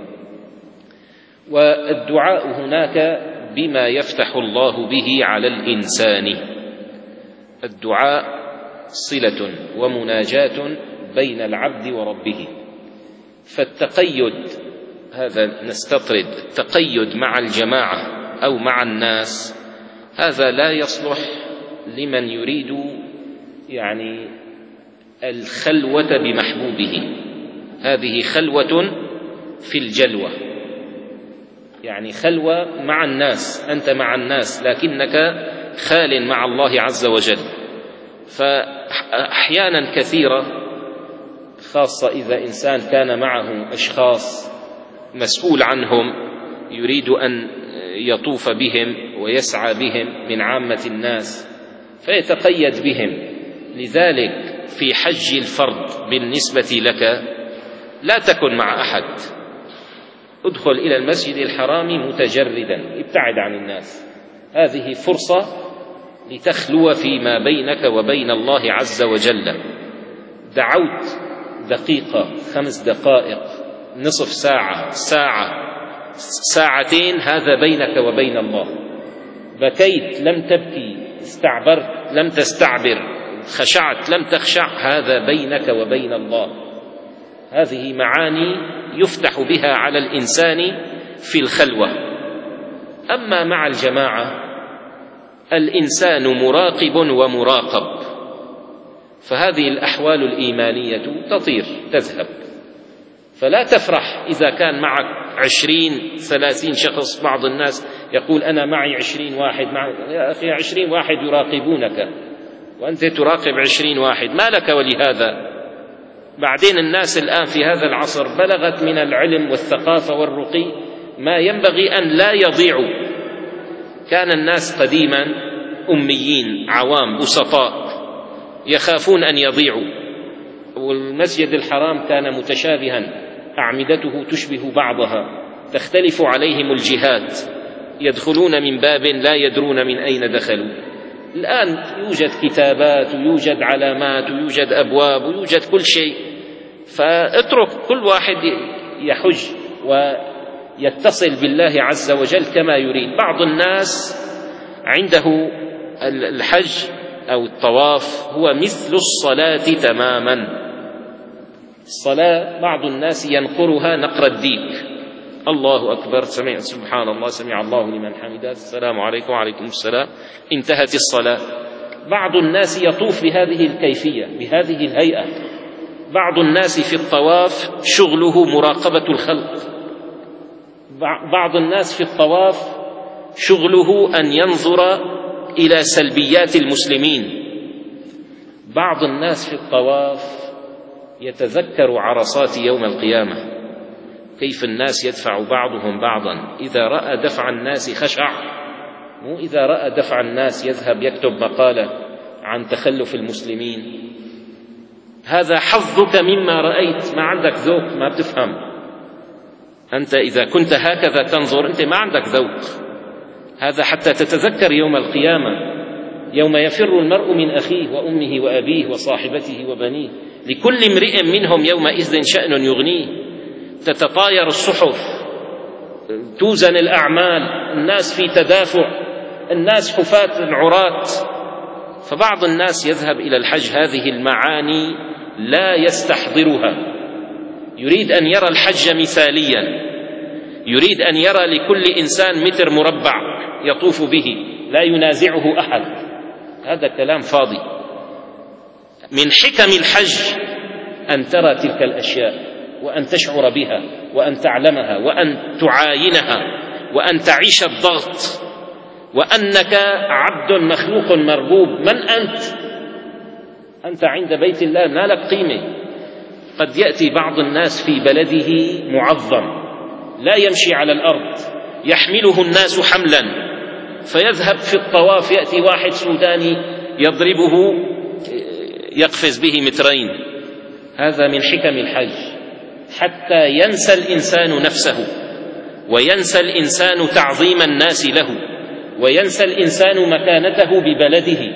والدعاء هناك بما يفتح الله به على الإنسان. الدعاء صلة ومناجاة بين العبد وربه. فالتقيد هذا نستطرد التقيد مع الجماعة أو مع الناس، هذا لا يصلح لمن يريد يعني الخلوة بمحبوبه. هذه خلوة في الجلوة، يعني خلوة مع الناس، أنت مع الناس لكنك خال مع الله عز وجل. فأحيانا كثيرة، خاصة إذا إنسان كان معه أشخاص مسؤول عنهم يريد أن يطوف بهم ويسعى بهم من عامة الناس فيتقيد بهم. لذلك في حج الفرض بالنسبة لك لا تكن مع أحد، ادخل إلى المسجد الحرام متجردا، ابتعد عن الناس. هذه فرصة لتخلو فيما بينك وبين الله عز وجل. دعوت دقيقة، خمس دقائق، نصف ساعة، ساعة، ساعتين، هذا بينك وبين الله. بكيت لم تبكي، استعبرت لم تستعبر، خشعت لم تخشع، هذا بينك وبين الله. هذه معاني يفتح بها على الإنسان في الخلوة. أما مع الجماعة الإنسان مراقب ومراقب، فهذه الأحوال الإيمانية تطير تذهب. فلا تفرح إذا كان معك عشرين ثلاثين شخص. بعض الناس يقول أنا معي عشرين واحد. مع... يا أخي عشرين واحد يراقبونك وأنت تراقب عشرين واحد، ما لك ولهذا؟ بعدين الناس الآن في هذا العصر بلغت من العلم والثقافة والرقي ما ينبغي أن لا يضيعوا. كان الناس قديما أميين عوام بسطاء يخافون أن يضيعوا، والمسجد الحرام كان متشابها، أعمدته تشبه بعضها، تختلف عليهم الجهات، يدخلون من باب لا يدرون من أين دخلوا. الآن يوجد كتابات ويوجد علامات ويوجد أبواب ويوجد كل شيء، فاترك كل واحد يحج ويتصل بالله عز وجل كما يريد. بعض الناس عنده الحج أو الطواف هو مثل الصلاة تماما. الصلاة بعض الناس ينقرها نقر الديك، الله أكبر، سمع سبحان الله، سمع الله لمن حمده، السلام عليكم وعليكم السلام، انتهت الصلاة. بعض الناس يطوف بهذه الكيفية بهذه الهيئة، بعض الناس في الطواف شغله مراقبة الخلق، بعض الناس في الطواف شغله أن ينظر إلى سلبيات المسلمين، بعض الناس في الطواف يتذكر عرصات يوم القيامة، كيف الناس يدفع بعضهم بعضا، إذا رأى دفع الناس خشع، مو إذا رأى دفع الناس يذهب يكتب مقالة عن تخلف المسلمين. هذا حظك مما رأيت، ما عندك ذوق، ما بتفهم. أنت إذا كنت هكذا تنظر أنت ما عندك ذوق. هذا حتى تتذكر يوم القيامة يوم يفر المرء من أخيه وأمه وأبيه وصاحبته وبنيه لكل امرئ منهم يومئذ شأن يغنيه. تتطاير الصحف، توزن الأعمال، الناس في تدافع، الناس حفاة عراة. فبعض الناس يذهب إلى الحج هذه المعاني لا يستحضرها، يريد أن يرى الحج مثاليا، يريد أن يرى لكل إنسان متر مربع يطوف به لا ينازعه أحد. هذا كلام فاضي. من حكم الحج أن ترى تلك الأشياء وأن تشعر بها وأن تعلمها وأن تعاينها وأن تعيش الضغط، وأنك عبد مخلوق مربوب. من أنت؟ أنت عند بيت الله ما لك قيمة. قد يأتي بعض الناس في بلده معظم لا يمشي على الأرض، يحمله الناس حملا، فيذهب في الطواف يأتي واحد سوداني يضربه يقفز به مترين. هذا من حكم الحج، حتى ينسى الإنسان نفسه، وينسى الإنسان تعظيم الناس له، وينسى الإنسان مكانته ببلده.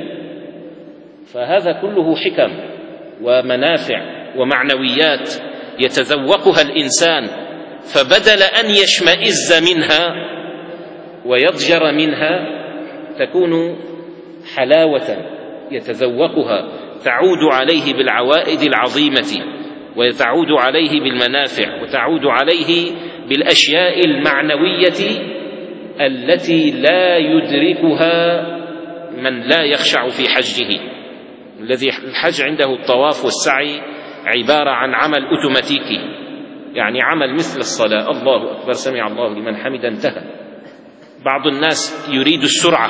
فهذا كله حكم ومنافع ومعنويات يتذوقها الإنسان، فبدل أن يشمئز منها ويضجر منها تكون حلاوة يتذوقها تعود عليه بالعوائد العظيمة، وتعود عليه بالمنافع، وتعود عليه بالأشياء المعنوية التي لا يدركها من لا يخشع في حجه. الذي الحج عنده الطواف والسعي عبارة عن عمل أوتوماتيكي، يعني عمل مثل الصلاة، الله أكبر سمع الله لمن حمد انتهى. بعض الناس يريد السرعة،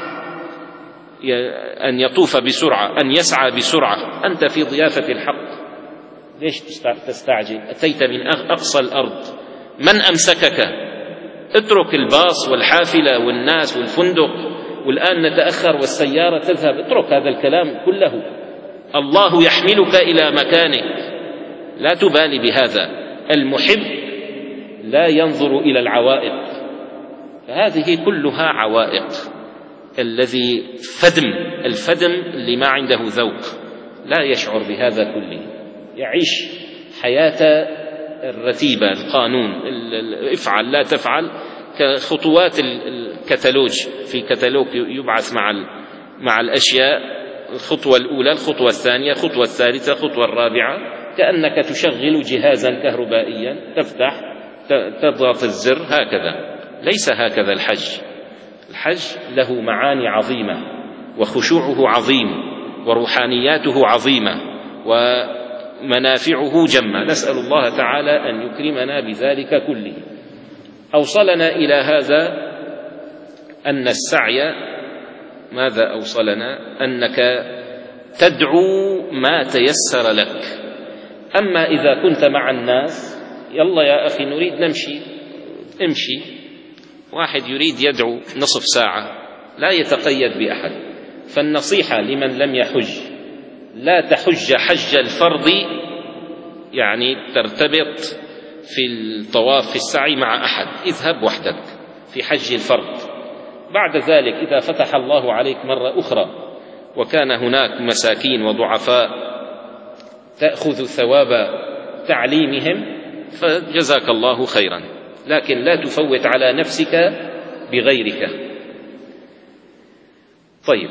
أن يطوف بسرعة، أن يسعى بسرعة. أنت في ضيافة الحق، ليش تستعجل؟ أتيت من أقصى الأرض، من أمسكك؟ اترك الباص والحافلة والناس والفندق، والآن نتأخر والسيارة تذهب. اترك هذا الكلام كله، الله يحملك إلى مكانك، لا تبالي بهذا. المحب لا ينظر إلى العوائق، فهذه كلها عوائق. الذي فدم الفدم اللي ما عنده ذوق لا يشعر بهذا كله، يعيش حياة الرتيبة، القانون، افعل لا تفعل، كخطوات الكتالوج. في كتالوج يبعث مع مع الأشياء، الخطوة الأولى، الخطوة الثانية، الخطوة الثالثة، الخطوة الرابعة، كأنك تشغل جهازا كهربائيا، تفتح تضغط الزر، هكذا. ليس هكذا الحج. الحج له معاني عظيمة، وخشوعه عظيم، وروحانياته عظيمة، ومنافعه جمة. نسأل الله تعالى أن يكرمنا بذلك كله. أوصلنا إلى هذا أن السعي، ماذا أوصلنا؟ أنك تدعو ما تيسر لك. أما إذا كنت مع الناس، يلا يا أخي نريد نمشي، امشي. واحد يريد يدعو نصف ساعة، لا يتقيد بأحد. فالنصيحة لمن لم يحج، لا تحج حج الفرض، يعني ترتبط في الطواف في السعي مع أحد، اذهب وحدك في حج الفرض. بعد ذلك إذا فتح الله عليك مرة أخرى وكان هناك مساكين وضعفاء تأخذ ثواب تعليمهم، فجزاك الله خيرا، لكن لا تفوت على نفسك بغيرك. طيب،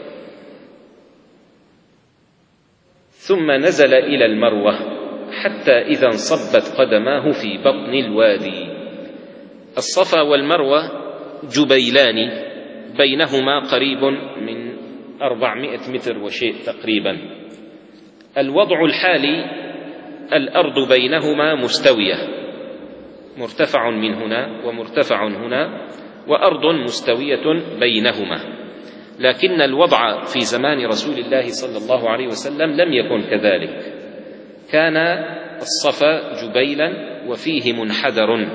ثم نزل إلى المروة حتى إذا انصبت قدماه في بطن الوادي. الصفا والمروة جبيلان بينهما قريب من أربعمائة متر وشيء تقريبا. الوضع الحالي الأرض بينهما مستوية، مرتفع من هنا ومرتفع هنا، وأرض مستوية بينهما. لكن الوضع في زمان رسول الله صلى الله عليه وسلم لم يكن كذلك، كان الصفا جبيلا وفيه منحدر،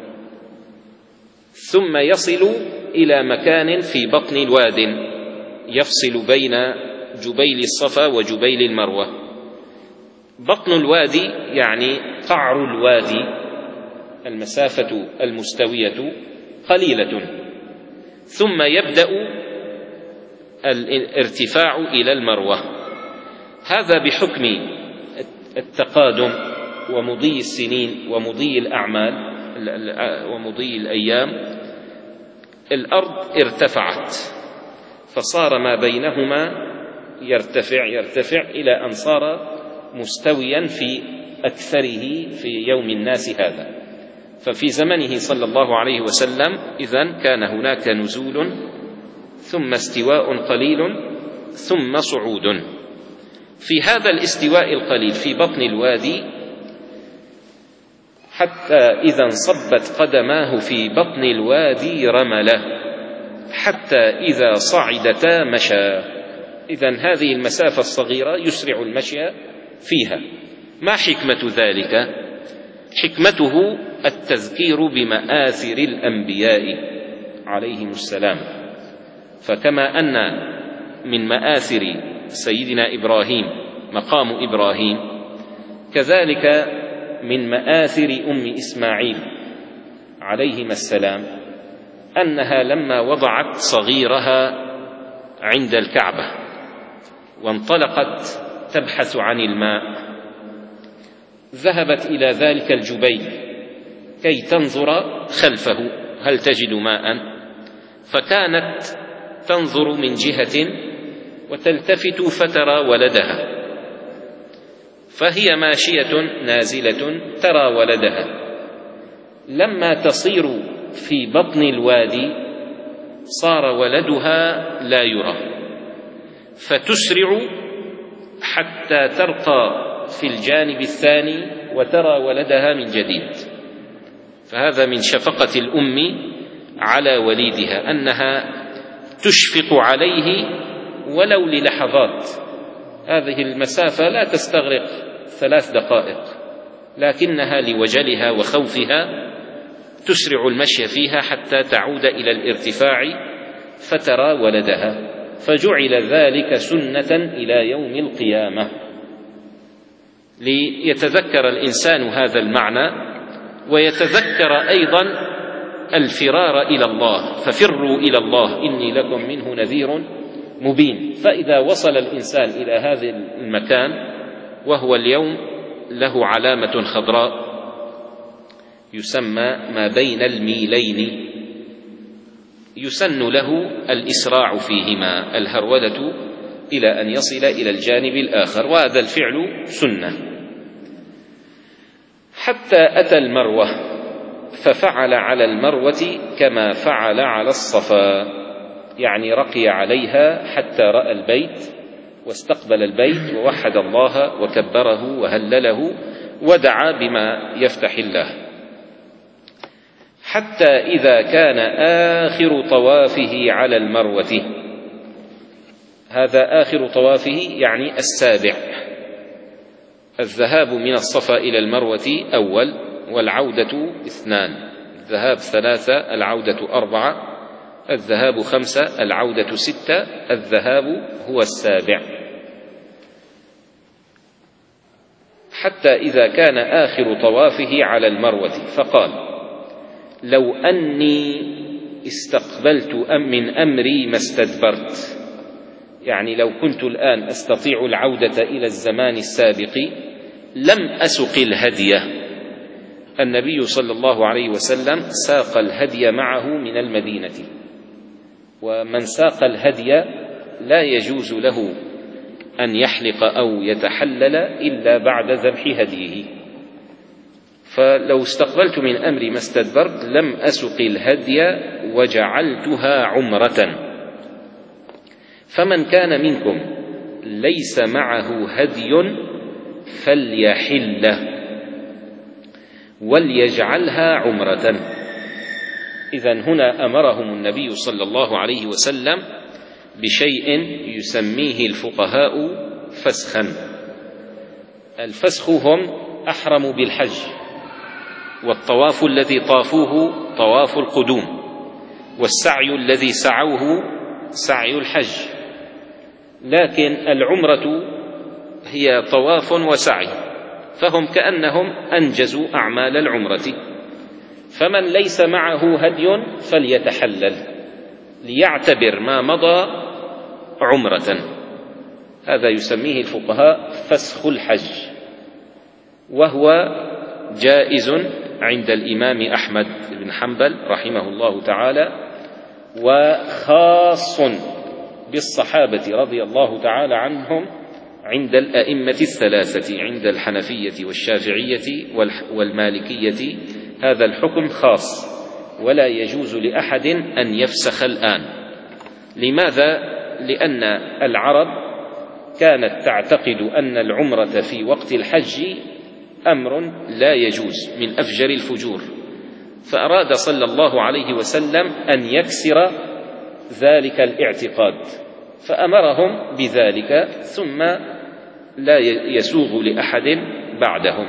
ثم يصل إلى مكان في بطن الواد يفصل بين جبيل الصفا وجبيل المروة. بطن الوادي يعني قعر الوادي، المسافة المستوية قليلة، ثم يبدأ الارتفاع إلى المروة. هذا بحكم التقادم ومضي السنين ومضي الأعمال ومضي الأيام، الأرض ارتفعت، فصار ما بينهما يرتفع يرتفع إلى أن صار مستويا في أكثره في يوم الناس هذا. ففي زمنه صلى الله عليه وسلم إذن كان هناك نزول، ثم استواء قليل، ثم صعود. في هذا الاستواء القليل في بطن الوادي حتى إذا انصبت قدماه في بطن الوادي رمله، حتى إذا صعدتا مشى. إذن هذه المسافة الصغيرة يسرع المشي فيها. ما حكمة ذلك؟ حكمته التذكير بمآثر الأنبياء عليهم السلام. فكما أن من مآثر سيدنا إبراهيم مقام إبراهيم، كذلك من مآثر أم إسماعيل عليهما السلام أنها لما وضعت صغيرها عند الكعبة وانطلقت تبحث عن الماء، ذهبت إلى ذلك الجبيل كي تنظر خلفه هل تجد ماء، فكانت تنظر من جهة وتلتفت فترى ولدها، فهي ماشية نازلة ترى ولدها. لما تصير في بطن الوادي صار ولدها لا يرى، فتسرع حتى ترقى في الجانب الثاني وترى ولدها من جديد. فهذا من شفقة الأم على وليدها، أنها تشفق عليه ولو للحظات. هذه المسافة لا تستغرق ثلاث دقائق، لكنها لوجلها وخوفها تسرع المشي فيها حتى تعود إلى الارتفاع فترى ولدها. فجعل ذلك سنة إلى يوم القيامة، ليتذكر الإنسان هذا المعنى، ويتذكر أيضا الفرار إلى الله، ففروا إلى الله إني لكم منه نذير مبين. فإذا وصل الإنسان إلى هذا المكان وهو اليوم له علامة خضراء يسمى ما بين الميلين، يسن له الإسراع فيهما، الهرولة إلى أن يصل إلى الجانب الآخر، وهذا الفعل سنة. حتى أتى المروة ففعل على المروة كما فعل على الصفا، يعني رقي عليها حتى رأى البيت واستقبل البيت ووحد الله وكبره وهلله ودعا بما يفتح الله، حتى إذا كان آخر طوافه على المروة. هذا آخر طوافه يعني السابع. الذهاب من الصفا إلى المروة أول، والعودة اثنان، الذهاب ثلاثة العودة أربعة، الذهاب خمسة العودة ستة، الذهاب هو السابع. حتى إذا كان آخر طوافه على المروة فقال لو أني استقبلت أم من أمري ما استدبرت، يعني لو كنت الآن أستطيع العودة إلى الزمان السابق لم أسق الهدي. النبي صلى الله عليه وسلم ساق الهدي معه من المدينة، ومن ساق الهدي لا يجوز له أن يحلق أو يتحلل إلا بعد ذبح هديه. فلو استقبلت من أمري ما استدبرت لم أسق الهدي وجعلتها عمرة. فمن كان منكم ليس معه هدي فليحل وليجعلها عمرة. إذن هنا أمرهم النبي صلى الله عليه وسلم بشيء يسميه الفقهاء فسخا. الفسخ هم أحرموا بالحج، والطواف الذي طافوه طواف القدوم، والسعي الذي سعوه سعي الحج، لكن العمرة هي طواف وسعي، فهم كأنهم أنجزوا أعمال العمرة. فمن ليس معه هدي فليتحلل ليعتبر ما مضى عمرة. هذا يسميه الفقهاء فسخ الحج، وهو جائز عند الإمام أحمد بن حنبل رحمه الله تعالى، وخاص بالصحابة رضي الله تعالى عنهم عند الأئمة الثلاثة، عند الحنفية والشافعية والمالكية هذا الحكم خاص، ولا يجوز لأحد أن يفسخ الآن. لماذا؟ لأن العرب كانت تعتقد أن العمرة في وقت الحج أمر لا يجوز من أفجر الفجور، فأراد صلى الله عليه وسلم أن يكسر ذلك الاعتقاد، فأمرهم بذلك ثم لا يسوغ لأحد بعدهم.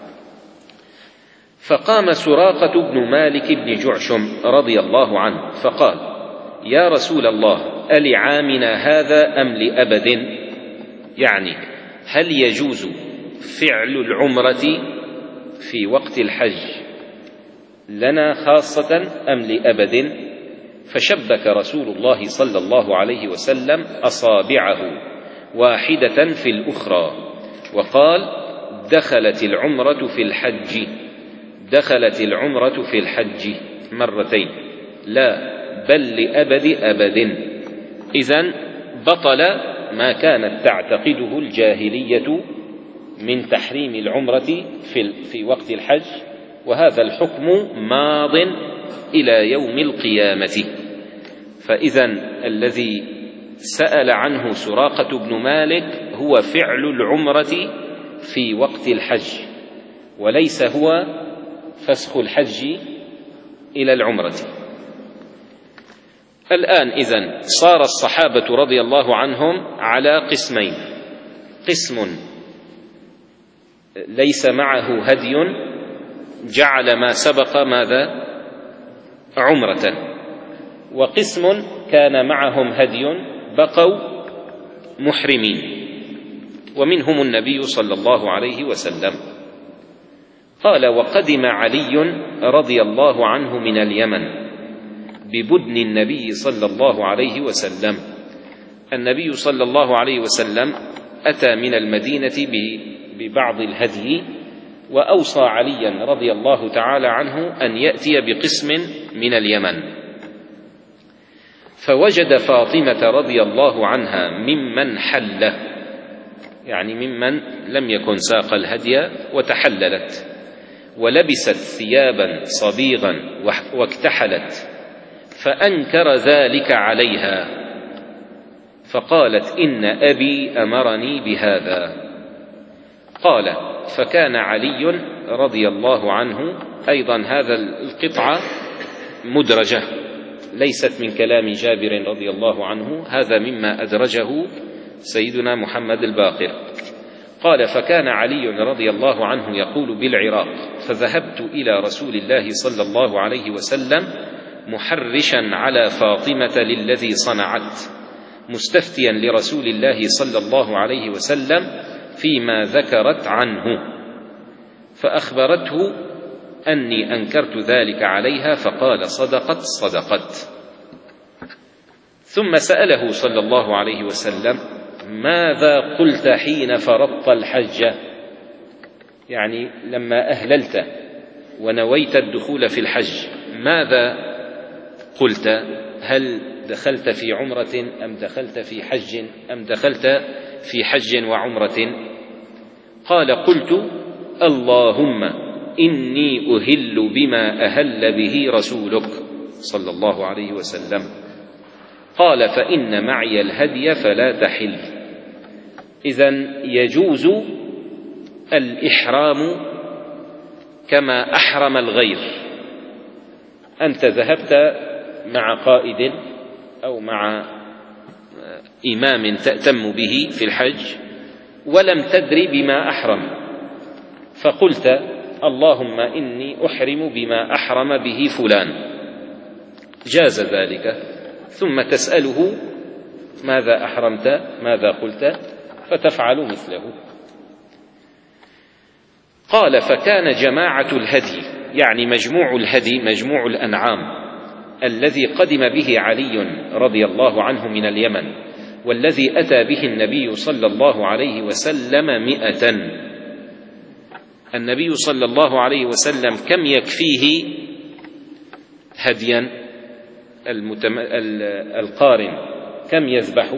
فقام سراقة بن مالك بن جعشم رضي الله عنه فقال: يا رسول الله، ألعامنا هذا أم لأبد؟ يعني هل يجوز فعل العمرة في وقت الحج لنا خاصة أم لأبد؟ فشبك رسول الله صلى الله عليه وسلم أصابعه واحدة في الأخرى وقال: دخلت العمرة في الحج، دخلت العمرة في الحج مرتين، لا بل لأبد أبد. إذن بطل ما كانت تعتقده الجاهلية من تحريم العمرة في, في وقت الحج، وهذا الحكم ماض إلى يوم القيامة. فإذن الذي سأل عنه سراقة بن مالك هو فعل العمرة في وقت الحج، وليس هو فسخ الحج إلى العمرة. الآن إذن صار الصحابة رضي الله عنهم على قسمين: قسم ليس معه هدي جعل ما سبق ماذا؟ عمرة، وقسم كان معهم هدي بقوا محرمين، ومنهم النبي صلى الله عليه وسلم. قال: وقدم علي رضي الله عنه من اليمن ببدن النبي صلى الله عليه وسلم. النبي صلى الله عليه وسلم أتى من المدينة ببعض الهدي، وأوصى عليا رضي الله تعالى عنه أن يأتي بقسم من اليمن، فوجد فاطمة رضي الله عنها ممن حل، يعني ممن لم يكن ساق الهدي وتحللت، ولبست ثيابا صبيغا واكتحلت، فأنكر ذلك عليها، فقالت: إن أبي أمرني بهذا. قال: فكان علي رضي الله عنه، أيضا هذا القطعة مدرجة ليست من كلام جابر رضي الله عنه، هذا مما أدرجه سيدنا محمد الباقر. قال: فكان علي رضي الله عنه يقول بالعراق: فذهبت إلى رسول الله صلى الله عليه وسلم محرشا على فاطمة للذي صنعت، مستفتيا لرسول الله صلى الله عليه وسلم فيما ذكرت عنه، فأخبرته أني أنكرت ذلك عليها، فقال: صدقت صدقت. ثم سأله صلى الله عليه وسلم: ماذا قلت حين فرضت الحج؟ يعني لما أهللت ونويت الدخول في الحج ماذا قلت؟ هل دخلت في عمرة أم دخلت في حج أم دخلت في حج وعمرة؟ قال: قلت: اللهم إني أهل بما أهل به رسولك صلى الله عليه وسلم. قال: فإن معي الهدي فلا تحل. إذن يجوز الإحرام كما أحرم الغير. أنت ذهبت مع قائد أو مع إمام تأتم به في الحج ولم تدري بما أحرم، فقلت اللهم إني أحرم بما أحرم به فلان، جاز ذلك، ثم تسأله ماذا أحرمت، ماذا قلت، فتفعل مثله. قال فكان جماعة الهدي، يعني مجموع الهدي، مجموع الأنعام الذي قدم به علي رضي الله عنه من اليمن والذي أتى به النبي صلى الله عليه وسلم مئة. النبي صلى الله عليه وسلم كم يكفيه هديا المتم... القارن كم يذبح؟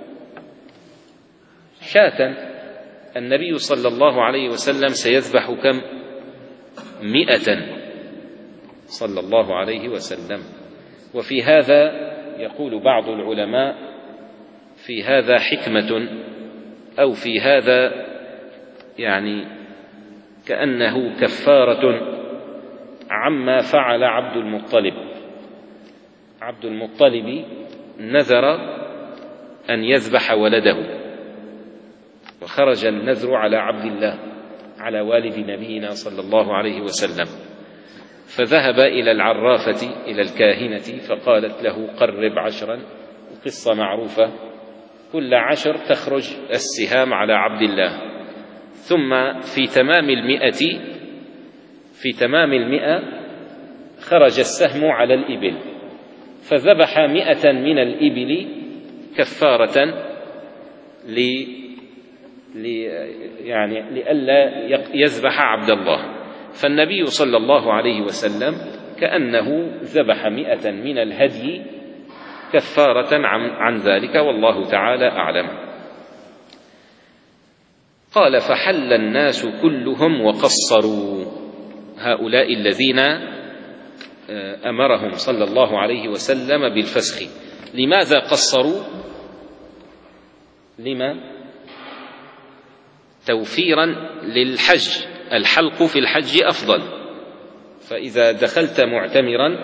شاة. النبي صلى الله عليه وسلم سيذبح كم؟ مئة صلى الله عليه وسلم. وفي هذا يقول بعض العلماء في هذا حكمة، أو في هذا يعني كأنه كفارة عما فعل عبد المطلب. عبد المطلب نذر أن يذبح ولده، وخرج النذر على عبد الله على والد نبينا صلى الله عليه وسلم، فذهب إلى العرافة إلى الكاهنة فقالت له قرب عشرا، قصة معروفة، كل عشر تخرج السهام على عبد الله. ثم في تمام المئة في تمام المئة خرج السهم على الإبل، فذبح مئة من الإبل كفارة ل يعني لئلا يذبح عبد الله. فالنبي صلى الله عليه وسلم كأنه ذبح مئة من الهدي كفارة عن ذلك، والله تعالى أعلم. قال فحل الناس كلهم وقصروا، هؤلاء الذين أمرهم صلى الله عليه وسلم بالفسخ. لماذا قصروا؟ لما؟ توفيرا للحج، الحلق في الحج أفضل، فإذا دخلت معتمرا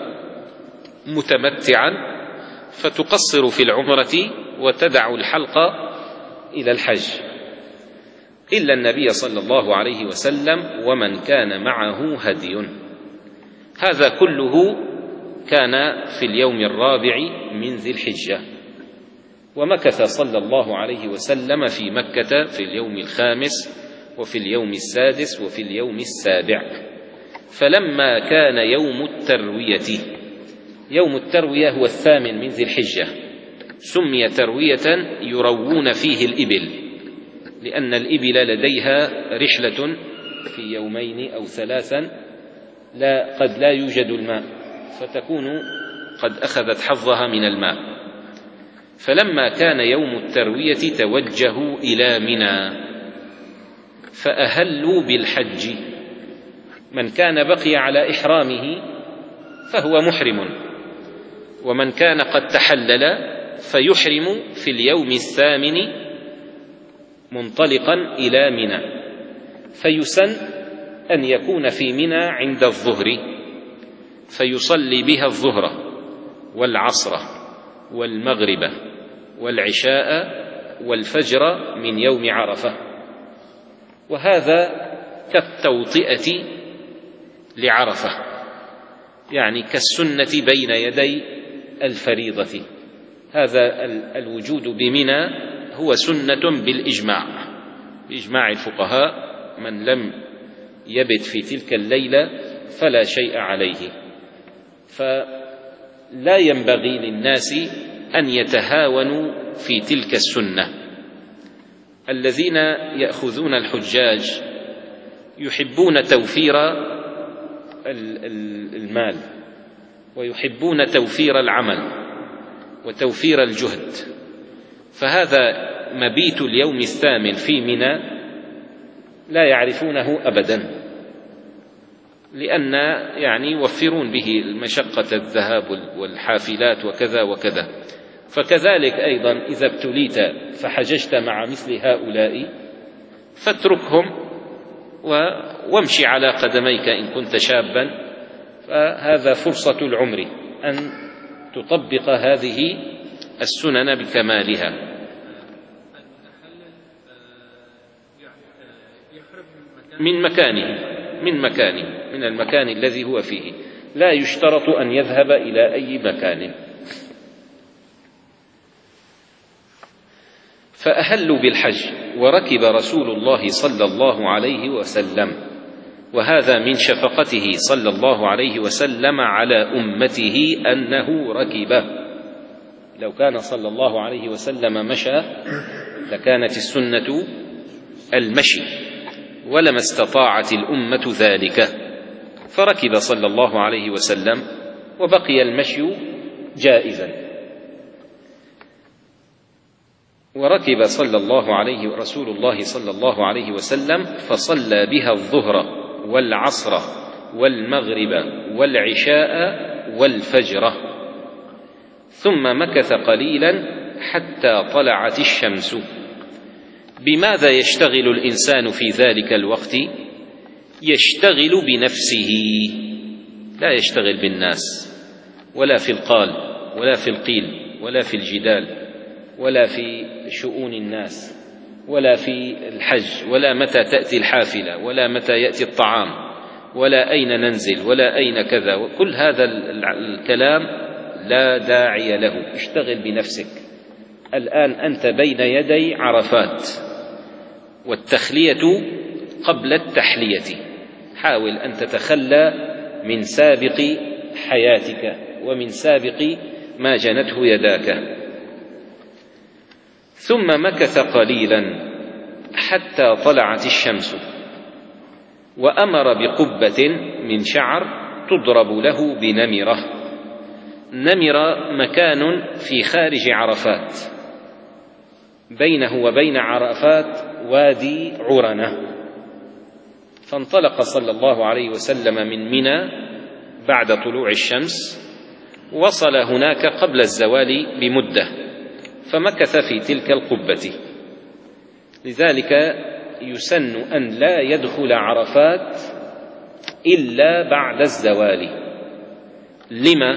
متمتعا فتقصر في العمرة وتدع الحلق إلى الحج، إلا النبي صلى الله عليه وسلم ومن كان معه هدي. هذا كله كان في اليوم الرابع من ذي الحجة، ومكث صلى الله عليه وسلم في مكة في اليوم الخامس وفي اليوم السادس وفي اليوم السابع. فلما كان يوم التروية، يوم التروية هو الثامن من ذي الحجة، سمي تروية يروون فيه الإبل، لأن الإبل لديها رحلة في يومين أو ثلاثا لا قد لا يوجد الماء، فتكون قد أخذت حظها من الماء. فلما كان يوم التروية توجهوا إلى منى فأهلوا بالحج. من كان بقي على إحرامه فهو محرم، ومن كان قد تحلل فيحرم في اليوم الثامن منطلقا إلى منى. فيسن أن يكون في منى عند الظهر فيصلي بها الظهر والعصر والمغرب والعشاء والفجر من يوم عرفة، وهذا كالتوطئة لعرفة، يعني كالسنة بين يدي الفريضة. هذا الوجود بمنى هو سنة بالإجماع، بإجماع الفقهاء، من لم يبت في تلك الليلة فلا شيء عليه. فلا ينبغي للناس أن يتهاونوا في تلك السنة. الذين يأخذون الحجاج يحبون توفير المال ويحبون توفير العمل وتوفير الجهد، فهذا مبيت اليوم الثامن في منى لا يعرفونه أبدا، لأن يعني يوفرون به مشقة الذهاب والحافلات وكذا وكذا. فكذلك أيضا إذا ابتليت فحججت مع مثل هؤلاء فاتركهم وامشي على قدميك إن كنت شابا، فهذا فرصة العمر أن تطبق هذه السنن بكمالها. من مكانه من مكانه من المكان الذي هو فيه، لا يشترط أن يذهب إلى أي مكان. فأهلوا بالحج وركب رسول الله صلى الله عليه وسلم، وهذا من شفقته صلى الله عليه وسلم على أمته أنه ركبه. لو كان صلى الله عليه وسلم مشى لكانت السنة المشي، ولما استطاعت الأمة ذلك، فركب صلى الله عليه وسلم وبقي المشي جائزا. وركب صلى الله عليه رسول الله صلى الله عليه وسلم فصلى بها الظهر والعصر والمغرب والعشاء والفجر، ثم مكث قليلا حتى طلعت الشمس. بماذا يشتغل الإنسان في ذلك الوقت؟ يشتغل بنفسه، لا يشتغل بالناس، ولا في القال ولا في القيل ولا في الجدال ولا في شؤون الناس ولا في الحج ولا متى تأتي الحافلة ولا متى يأتي الطعام ولا أين ننزل ولا أين كذا، وكل هذا الكلام لا داعي له. اشتغل بنفسك. الآن أنت بين يدي عرفات، والتخلية قبل التحلية. حاول أن تتخلى من سابق حياتك ومن سابق ما جنته يداك. ثم مكث قليلا حتى طلعت الشمس، وأمر بقبة من شعر تضرب له بنمرة. نمرة مكان في خارج عرفات، بينه وبين عرفات وادي عرنة. فانطلق صلى الله عليه وسلم من منى بعد طلوع الشمس، وصل هناك قبل الزوال بمدة، فمكث في تلك القبة. لذلك يسن أن لا يدخل عرفات إلا بعد الزوال. لما؟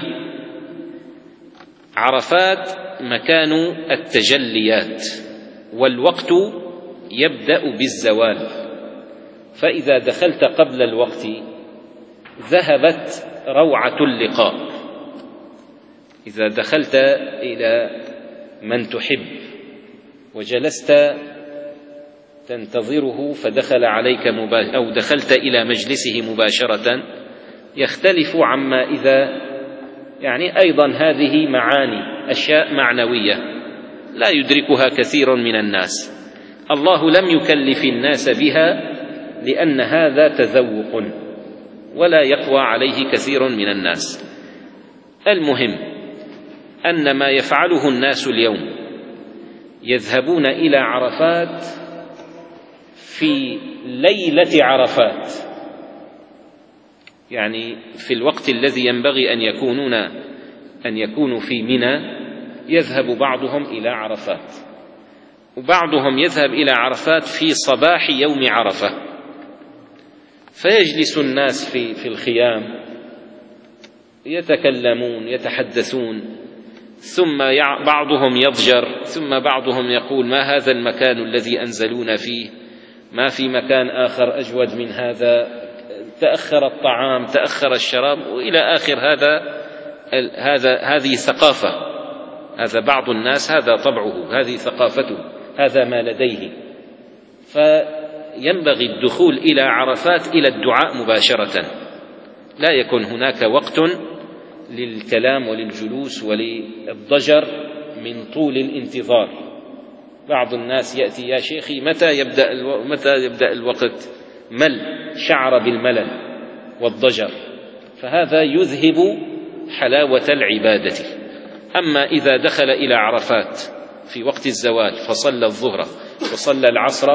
عرفات مكان التجليات، والوقت يبدأ بالزوال، فإذا دخلت قبل الوقت ذهبت روعة اللقاء. إذا دخلت إلى من تحب وجلست تنتظره فدخل عليك مباشرة، أو دخلت إلى مجلسه مباشرة، يختلف عما إذا يعني أيضا هذه معاني، أشياء معنوية لا يدركها كثير من الناس. الله لم يكلف الناس بها لأن هذا تذوق ولا يقوى عليه كثير من الناس. المهم أن ما يفعله الناس اليوم يذهبون إلى عرفات في ليلة عرفات، يعني في الوقت الذي ينبغي أن يكونون أن يكونوا في منى، يذهب بعضهم إلى عرفات، وبعضهم يذهب إلى عرفات في صباح يوم عرفة، فيجلس الناس في في الخيام يتكلمون يتحدثون، ثم بعضهم يضجر، ثم بعضهم يقول: ما هذا المكان الذي أنزلونا فيه؟ ما في مكان آخر أجود من هذا، تأخر الطعام تأخر الشراب، وإلى آخر. هذا هذا هذه ثقافة، هذا بعض الناس هذا طبعه، هذه ثقافته، هذا ما لديه. فينبغي الدخول إلى عرفات إلى الدعاء مباشرة، لا يكون هناك وقت للكلام وللجلوس وللضجر من طول الانتظار. بعض الناس يأتي: يا شيخي متى يبدأ الو... متى يبدأ الوقت؟ مل، شعر بالملل والضجر، فهذا يذهب حلاوة العبادة. أما إذا دخل إلى عرفات في وقت الزوال فصلى الظهر وصلى العصر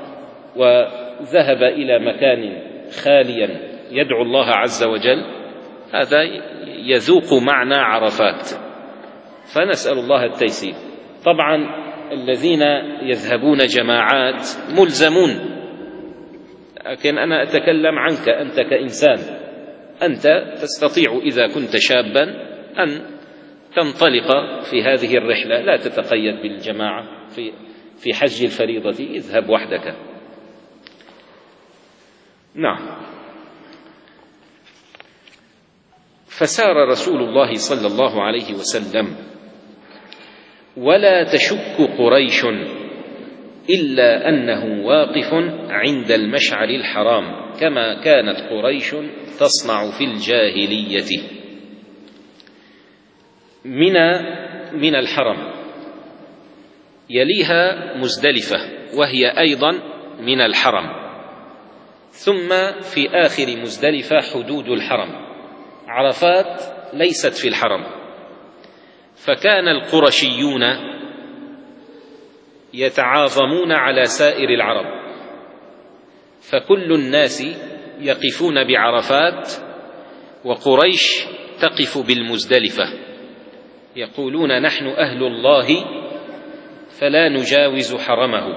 وذهب إلى مكان خاليا يدعو الله عز وجل، هذا يذوق معنى عرفات. فنسأل الله التيسير. طبعا الذين يذهبون جماعات ملزمون، لكن أنا أتكلم عنك أنت كإنسان. أنت تستطيع إذا كنت شابا أن تنطلق في هذه الرحلة، لا تتقيد بالجماعة في في حج الفريضة، اذهب وحدك. نعم. فسار رسول الله صلى الله عليه وسلم ولا تشك قريش إلا أنه واقف عند المشعر الحرام كما كانت قريش تصنع في الجاهلية. منى من الحرم، يليها مزدلفة وهي أيضا من الحرم، ثم في آخر مزدلفة حدود الحرم. عرفات ليست في الحرم، فكان القرشيون يتعاظمون على سائر العرب، فكل الناس يقفون بعرفات وقريش تقف بالمزدلفة، يقولون نحن أهل الله فلا نجاوز حرمه،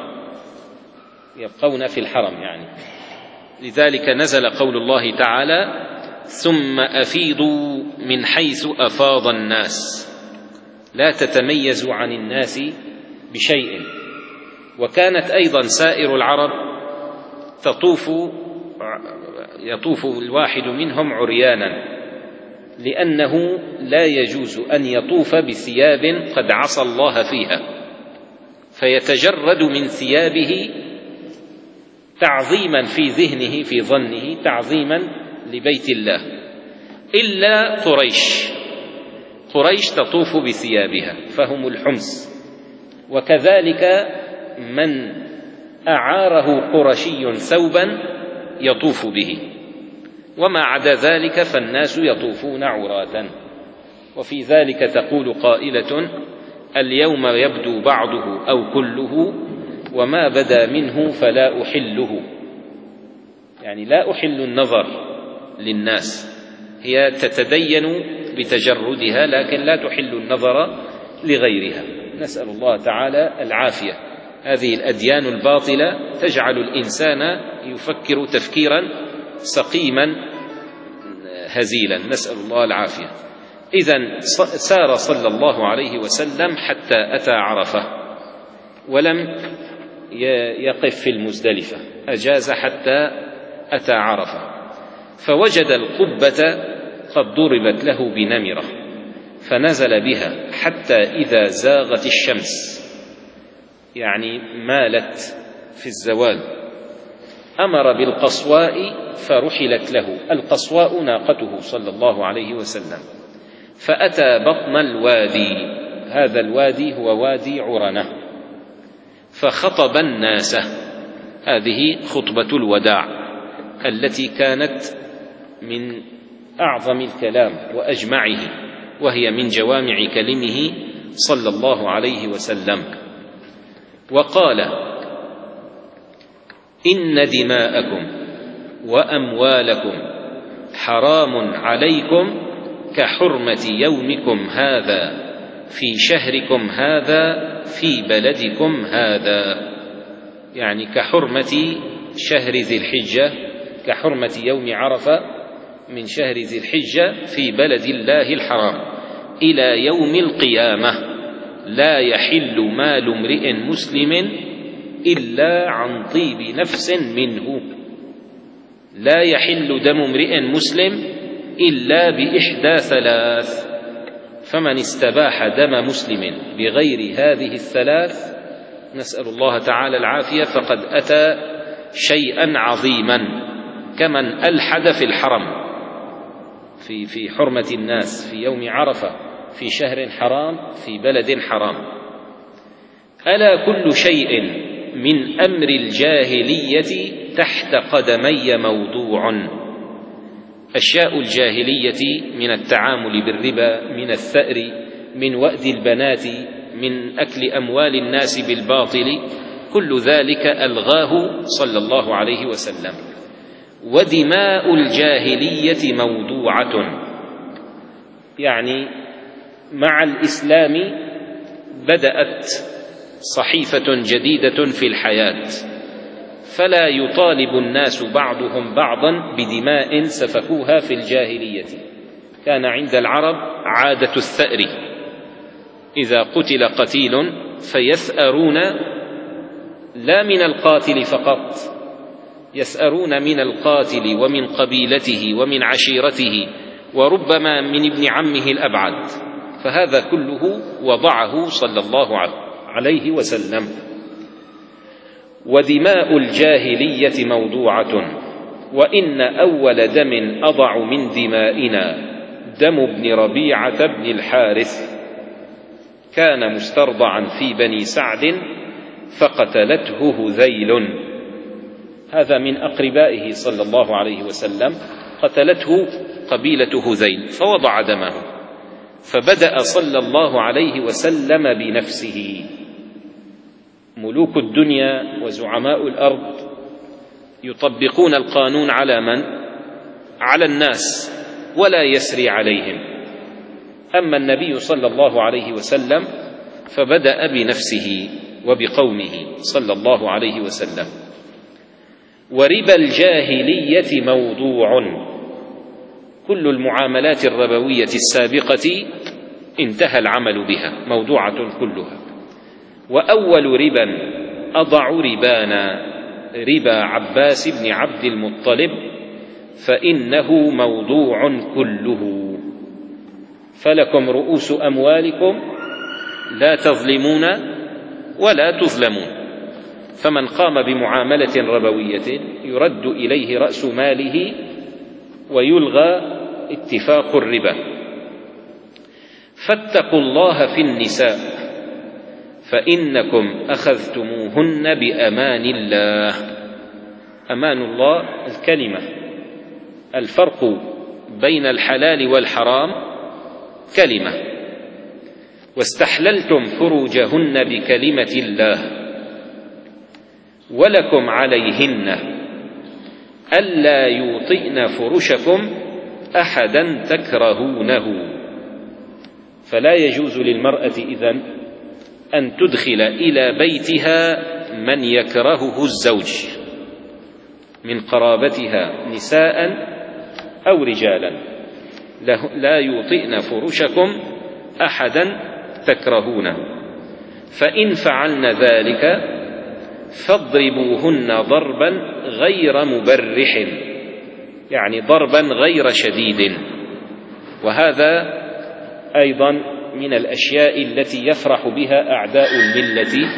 يبقون في الحرم يعني. لذلك نزل قول الله تعالى ثم أفيضوا من حيث أفاض الناس، لا تتميزوا عن الناس بشيء. وكانت أيضا سائر العرب تطوف يطوف الواحد منهم عريانا، لأنه لا يجوز أن يطوف بثياب قد عصى الله فيها، فيتجرد من ثيابه تعظيما في ذهنه في ظنه تعظيما لبيت الله، إلا قريش قريش تطوف بثيابها فهم الحمص. وكذلك من أعاره قرشي ثوبا يطوف به، وما عدا ذلك فالناس يطوفون عراة. وفي ذلك تقول قائلة اليوم يبدو بعضه أو كله وما بدا منه فلا أحله، يعني لا أحل النظر للناس، هي تتدين بتجردها لكن لا تحل النظر لغيرها. نسأل الله تعالى العافية. هذه الأديان الباطلة تجعل الإنسان يفكر تفكيرا سقيما هزيلا، نسأل الله العافية. إذن سار صلى الله عليه وسلم حتى أتى عرفة ولم يقف في المزدلفة، أجاز حتى أتى عرفة، فوجد القبة قد ضربت له بنمرة فنزل بها حتى إذا زاغت الشمس، يعني مالت في الزوال، أمر بالقصواء فرحلت له. القصواء ناقته صلى الله عليه وسلم، فأتى بطن الوادي، هذا الوادي هو وادي عرنة، فخطب الناس. هذه خطبة الوداع التي كانت من أعظم الكلام وأجمعه، وهي من جوامع كلمه صلى الله عليه وسلم. وقال إن دماءكم وأموالكم حرام عليكم كحرمة يومكم هذا في شهركم هذا في بلدكم هذا، يعني كحرمة شهر ذي الحجة، كحرمة يوم عرفة من شهر ذي الحجة في بلد الله الحرام إلى يوم القيامة. لا يحل مال امرئ مسلم إلا عن طيب نفس منه، لا يحل دم امرئ مسلم إلا بإحدى ثلاث، فمن استباح دم مسلم بغير هذه الثلاث نسأل الله تعالى العافية فقد أتى شيئا عظيما، كمن ألحد في الحرم في في حرمة الناس في يوم عرفة في شهر حرام في بلد حرام. ألا كل شيء من أمر الجاهلية تحت قدمي موضوع. أشياء الجاهلية من التعامل بالربا، من الثأر، من وأد البنات، من أكل أموال الناس بالباطل، كل ذلك ألغاه صلى الله عليه وسلم. ودماء الجاهلية موضوعة، يعني مع الإسلام بدأت صحيفة جديدة في الحياة، فلا يطالب الناس بعضهم بعضا بدماء سفكوها في الجاهلية. كان عند العرب عادة الثأر، إذا قتل قتيل فيثأرون لا من القاتل فقط، يثأرون من القاتل ومن قبيلته ومن عشيرته وربما من ابن عمه الأبعد. فهذا كله وضعه صلى الله عليه وسلم. ودماء الجاهلية موضوعة، وإن أول دم أضع من دمائنا دم ابن ربيعة بن الحارث، كان مسترضعا في بني سعد فقتلته هذيل. هذا من أقربائه صلى الله عليه وسلم، قتلته قبيلة هذيل فوضع دمه، فبدأ صلى الله عليه وسلم بنفسه. ملوك الدنيا وزعماء الأرض يطبقون القانون على من؟ على الناس ولا يسري عليهم. أما النبي صلى الله عليه وسلم فبدأ بنفسه وبقومه صلى الله عليه وسلم. وربا الجاهلية موضوع، كل المعاملات الربوية السابقة انتهى العمل بها، موضوعة كلها. وأول ربا أضع ربانا ربا عباس بن عبد المطلب، فإنه موضوع كله. فلكم رؤوس أموالكم لا تظلمون ولا تظلمون. فمن قام بمعاملة ربوية يرد إليه رأس ماله ويلغى اتفاق الربا. فاتقوا الله في النساء فإنكم أخذتموهن بأمان الله. أمان الله الكلمة، الفرق بين الحلال والحرام كلمة. واستحللتم فروجهن بكلمة الله، ولكم عليهن ألا يوطئن فرشكم أحدا تكرهونه. فلا يجوز للمرأة إذن أن تدخل إلى بيتها من يكرهه الزوج من قرابتها نساء أو رجالا. لا يوطئن فرشكم أحدا تكرهونه. فإن فعلن ذلك فاضربوهن ضربا غير مبرح، يعني ضربا غير شديد. وهذا أيضا من الأشياء التي يفرح بها أعداء الملة،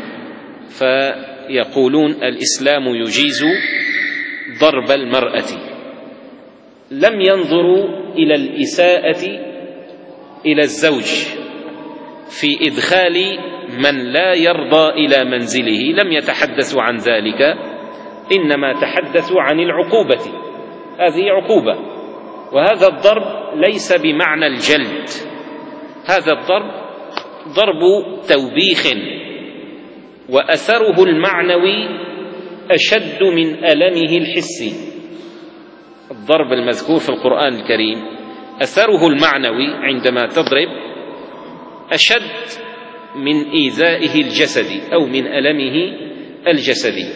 فيقولون الإسلام يجيز ضرب المرأة. لم ينظروا إلى الإساءة إلى الزوج في إدخال من لا يرضى إلى منزله، لم يتحدثوا عن ذلك، إنما تحدثوا عن العقوبة. هذه عقوبة، وهذا الضرب ليس بمعنى الجلد، هذا الضرب ضرب توبيخ، وأثره المعنوي أشد من ألمه الحسي. الضرب المذكور في القرآن الكريم أثره المعنوي عندما تضرب أشد من إيذائه الجسدي أو من ألمه الجسدي.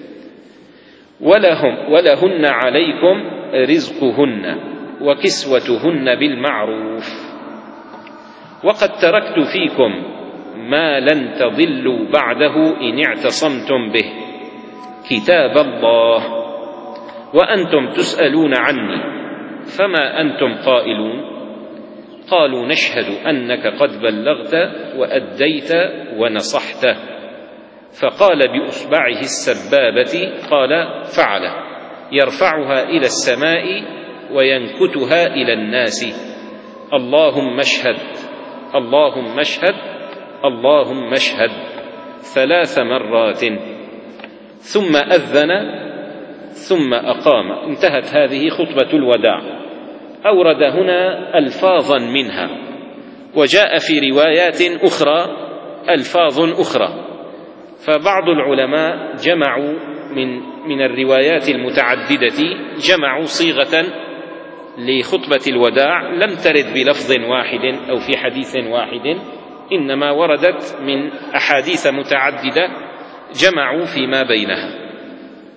ولهم ولهن عليكم رزقهن وكسوتهن بالمعروف. وقد تركت فيكم ما لن تضلوا بعده إن اعتصمتم به، كتاب الله، وأنتم تسألون عني فما أنتم قائلون؟ قالوا نشهد أنك قد بلغت وأديت ونصحت. فقال بإصبعه السبابة، قال فعل، يرفعها إلى السماء وينكتها إلى الناس، اللهم اشهد اللهم اشهد اللهم اشهد، ثلاث مرات، ثم أذن ثم أقام. انتهت هذه خطبة الوداع. أورد هنا ألفاظا منها، وجاء في روايات أخرى ألفاظ أخرى. فبعض العلماء جمعوا من من الروايات المتعددة جمعوا صيغة لخطبة الوداع لم ترد بلفظ واحد أو في حديث واحد، إنما وردت من أحاديث متعددة جمعوا فيما بينها.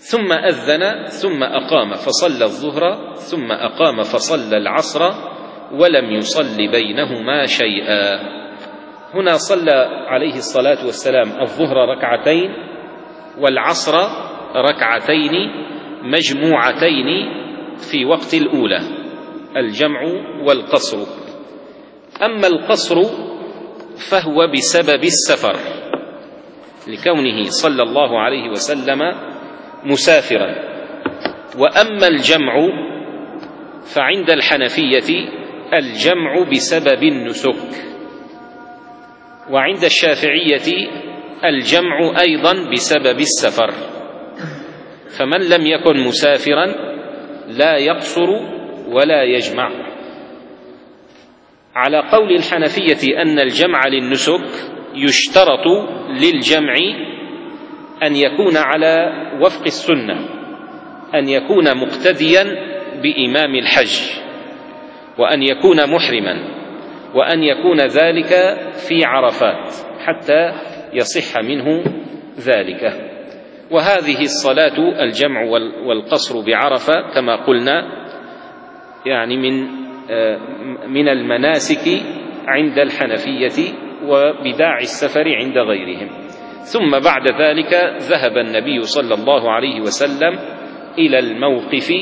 ثم أذن ثم أقام فصلى الظهر ثم أقام فصلى العصر ولم يصل بينهما شيئا. هنا صلى عليه الصلاة والسلام الظهر ركعتين والعصر ركعتين مجموعتين في وقت الأولى، الجمع والقصر. أما القصر فهو بسبب السفر لكونه صلى الله عليه وسلم مسافرا. وأما الجمع فعند الحنفية الجمع بسبب النسك، وعند الشافعية الجمع أيضا بسبب السفر. فمن لم يكن مسافرا لا يقصر ولا يجمع. على قول الحنفية أن الجمع للنسك يشترط للجمع أن يكون على وفق السنة، أن يكون مقتديا بإمام الحج، وأن يكون محرما، وأن يكون ذلك في عرفات حتى يصح منه ذلك. وهذه الصلاة الجمع والقصر بعرفة كما قلنا يعني من من المناسك عند الحنفية وبداعي السفر عند غيرهم. ثم بعد ذلك ذهب النبي صلى الله عليه وسلم إلى الموقف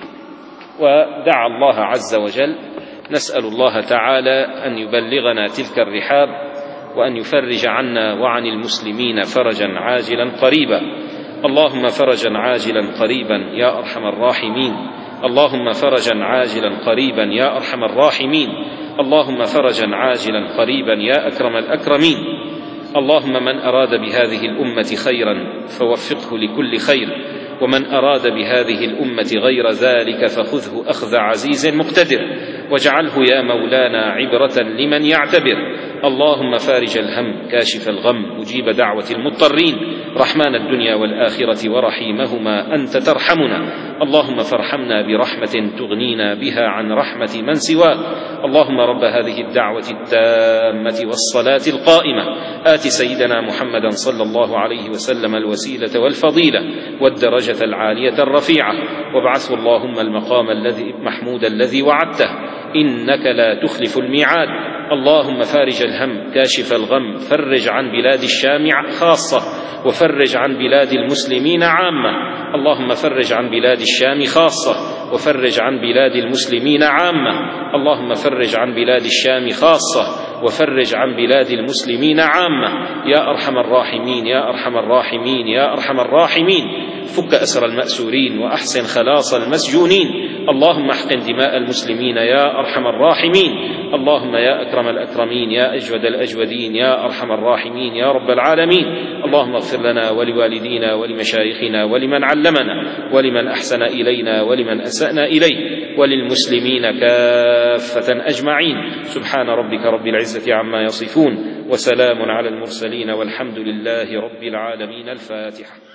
ودعا الله عز وجل. نسأل الله تعالى أن يبلغنا تلك الرحاب وأن يفرج عنا وعن المسلمين فرجا عاجلا قريبا. اللهم فرجا عاجلا قريبا يا أرحم الراحمين. اللهم فرجا عاجلا قريبا يا أرحم الراحمين. اللهم فرجا عاجلا قريبا يا أكرم الأكرمين. اللهم من أراد بهذه الأمة خيرا فوفقه لكل خير، ومن أراد بهذه الأمة غير ذلك فخذه أخذ عزيز مقتدر، واجعله يا مولانا عبرة لمن يعتبر. اللهم فارج الهم كاشف الغم مجيب دعوة المضطرين، رحمن الدنيا والآخرة ورحيمهما أنت ترحمنا. اللهم فارحمنا برحمة تغنينا بها عن رحمة من سواك. اللهم رب هذه الدعوة التامة والصلاة القائمة آت سيدنا محمدا صلى الله عليه وسلم الوسيلة والفضيلة والدرجة العالية الرفيعة، وابعثه اللهم المقام الذي محمود الذي وعدته إنك لا تخلف الميعاد. اللهم فارج الهم كاشف الغم فرج عن بلاد الشام خاصة وفرج عن بلاد المسلمين عامة. اللهم فرج عن بلاد الشام خاصة وفرج عن بلاد المسلمين عامة. اللهم فرج عن بلاد الشام خاصة وفرج عن بلاد المسلمين عامة يا أرحم الراحمين يا أرحم الراحمين يا أرحم الراحمين. فك أسر المأسورين وأحسن خلاص المسجونين. اللهم احقن دماء المسلمين يا أرحم الراحمين. اللهم يا أكرم الأكرمين يا أجود الأجودين يا أرحم الراحمين يا رب العالمين. اللهم اغفر لنا ولوالدينا ولمشايخنا ولمن علمنا ولمن أحسن إلينا ولمن أسأنا إليه وللمسلمين كافة أجمعين. سبحان ربك رب العزة عما يصفون وسلام على المرسلين والحمد لله رب العالمين. الفاتحة.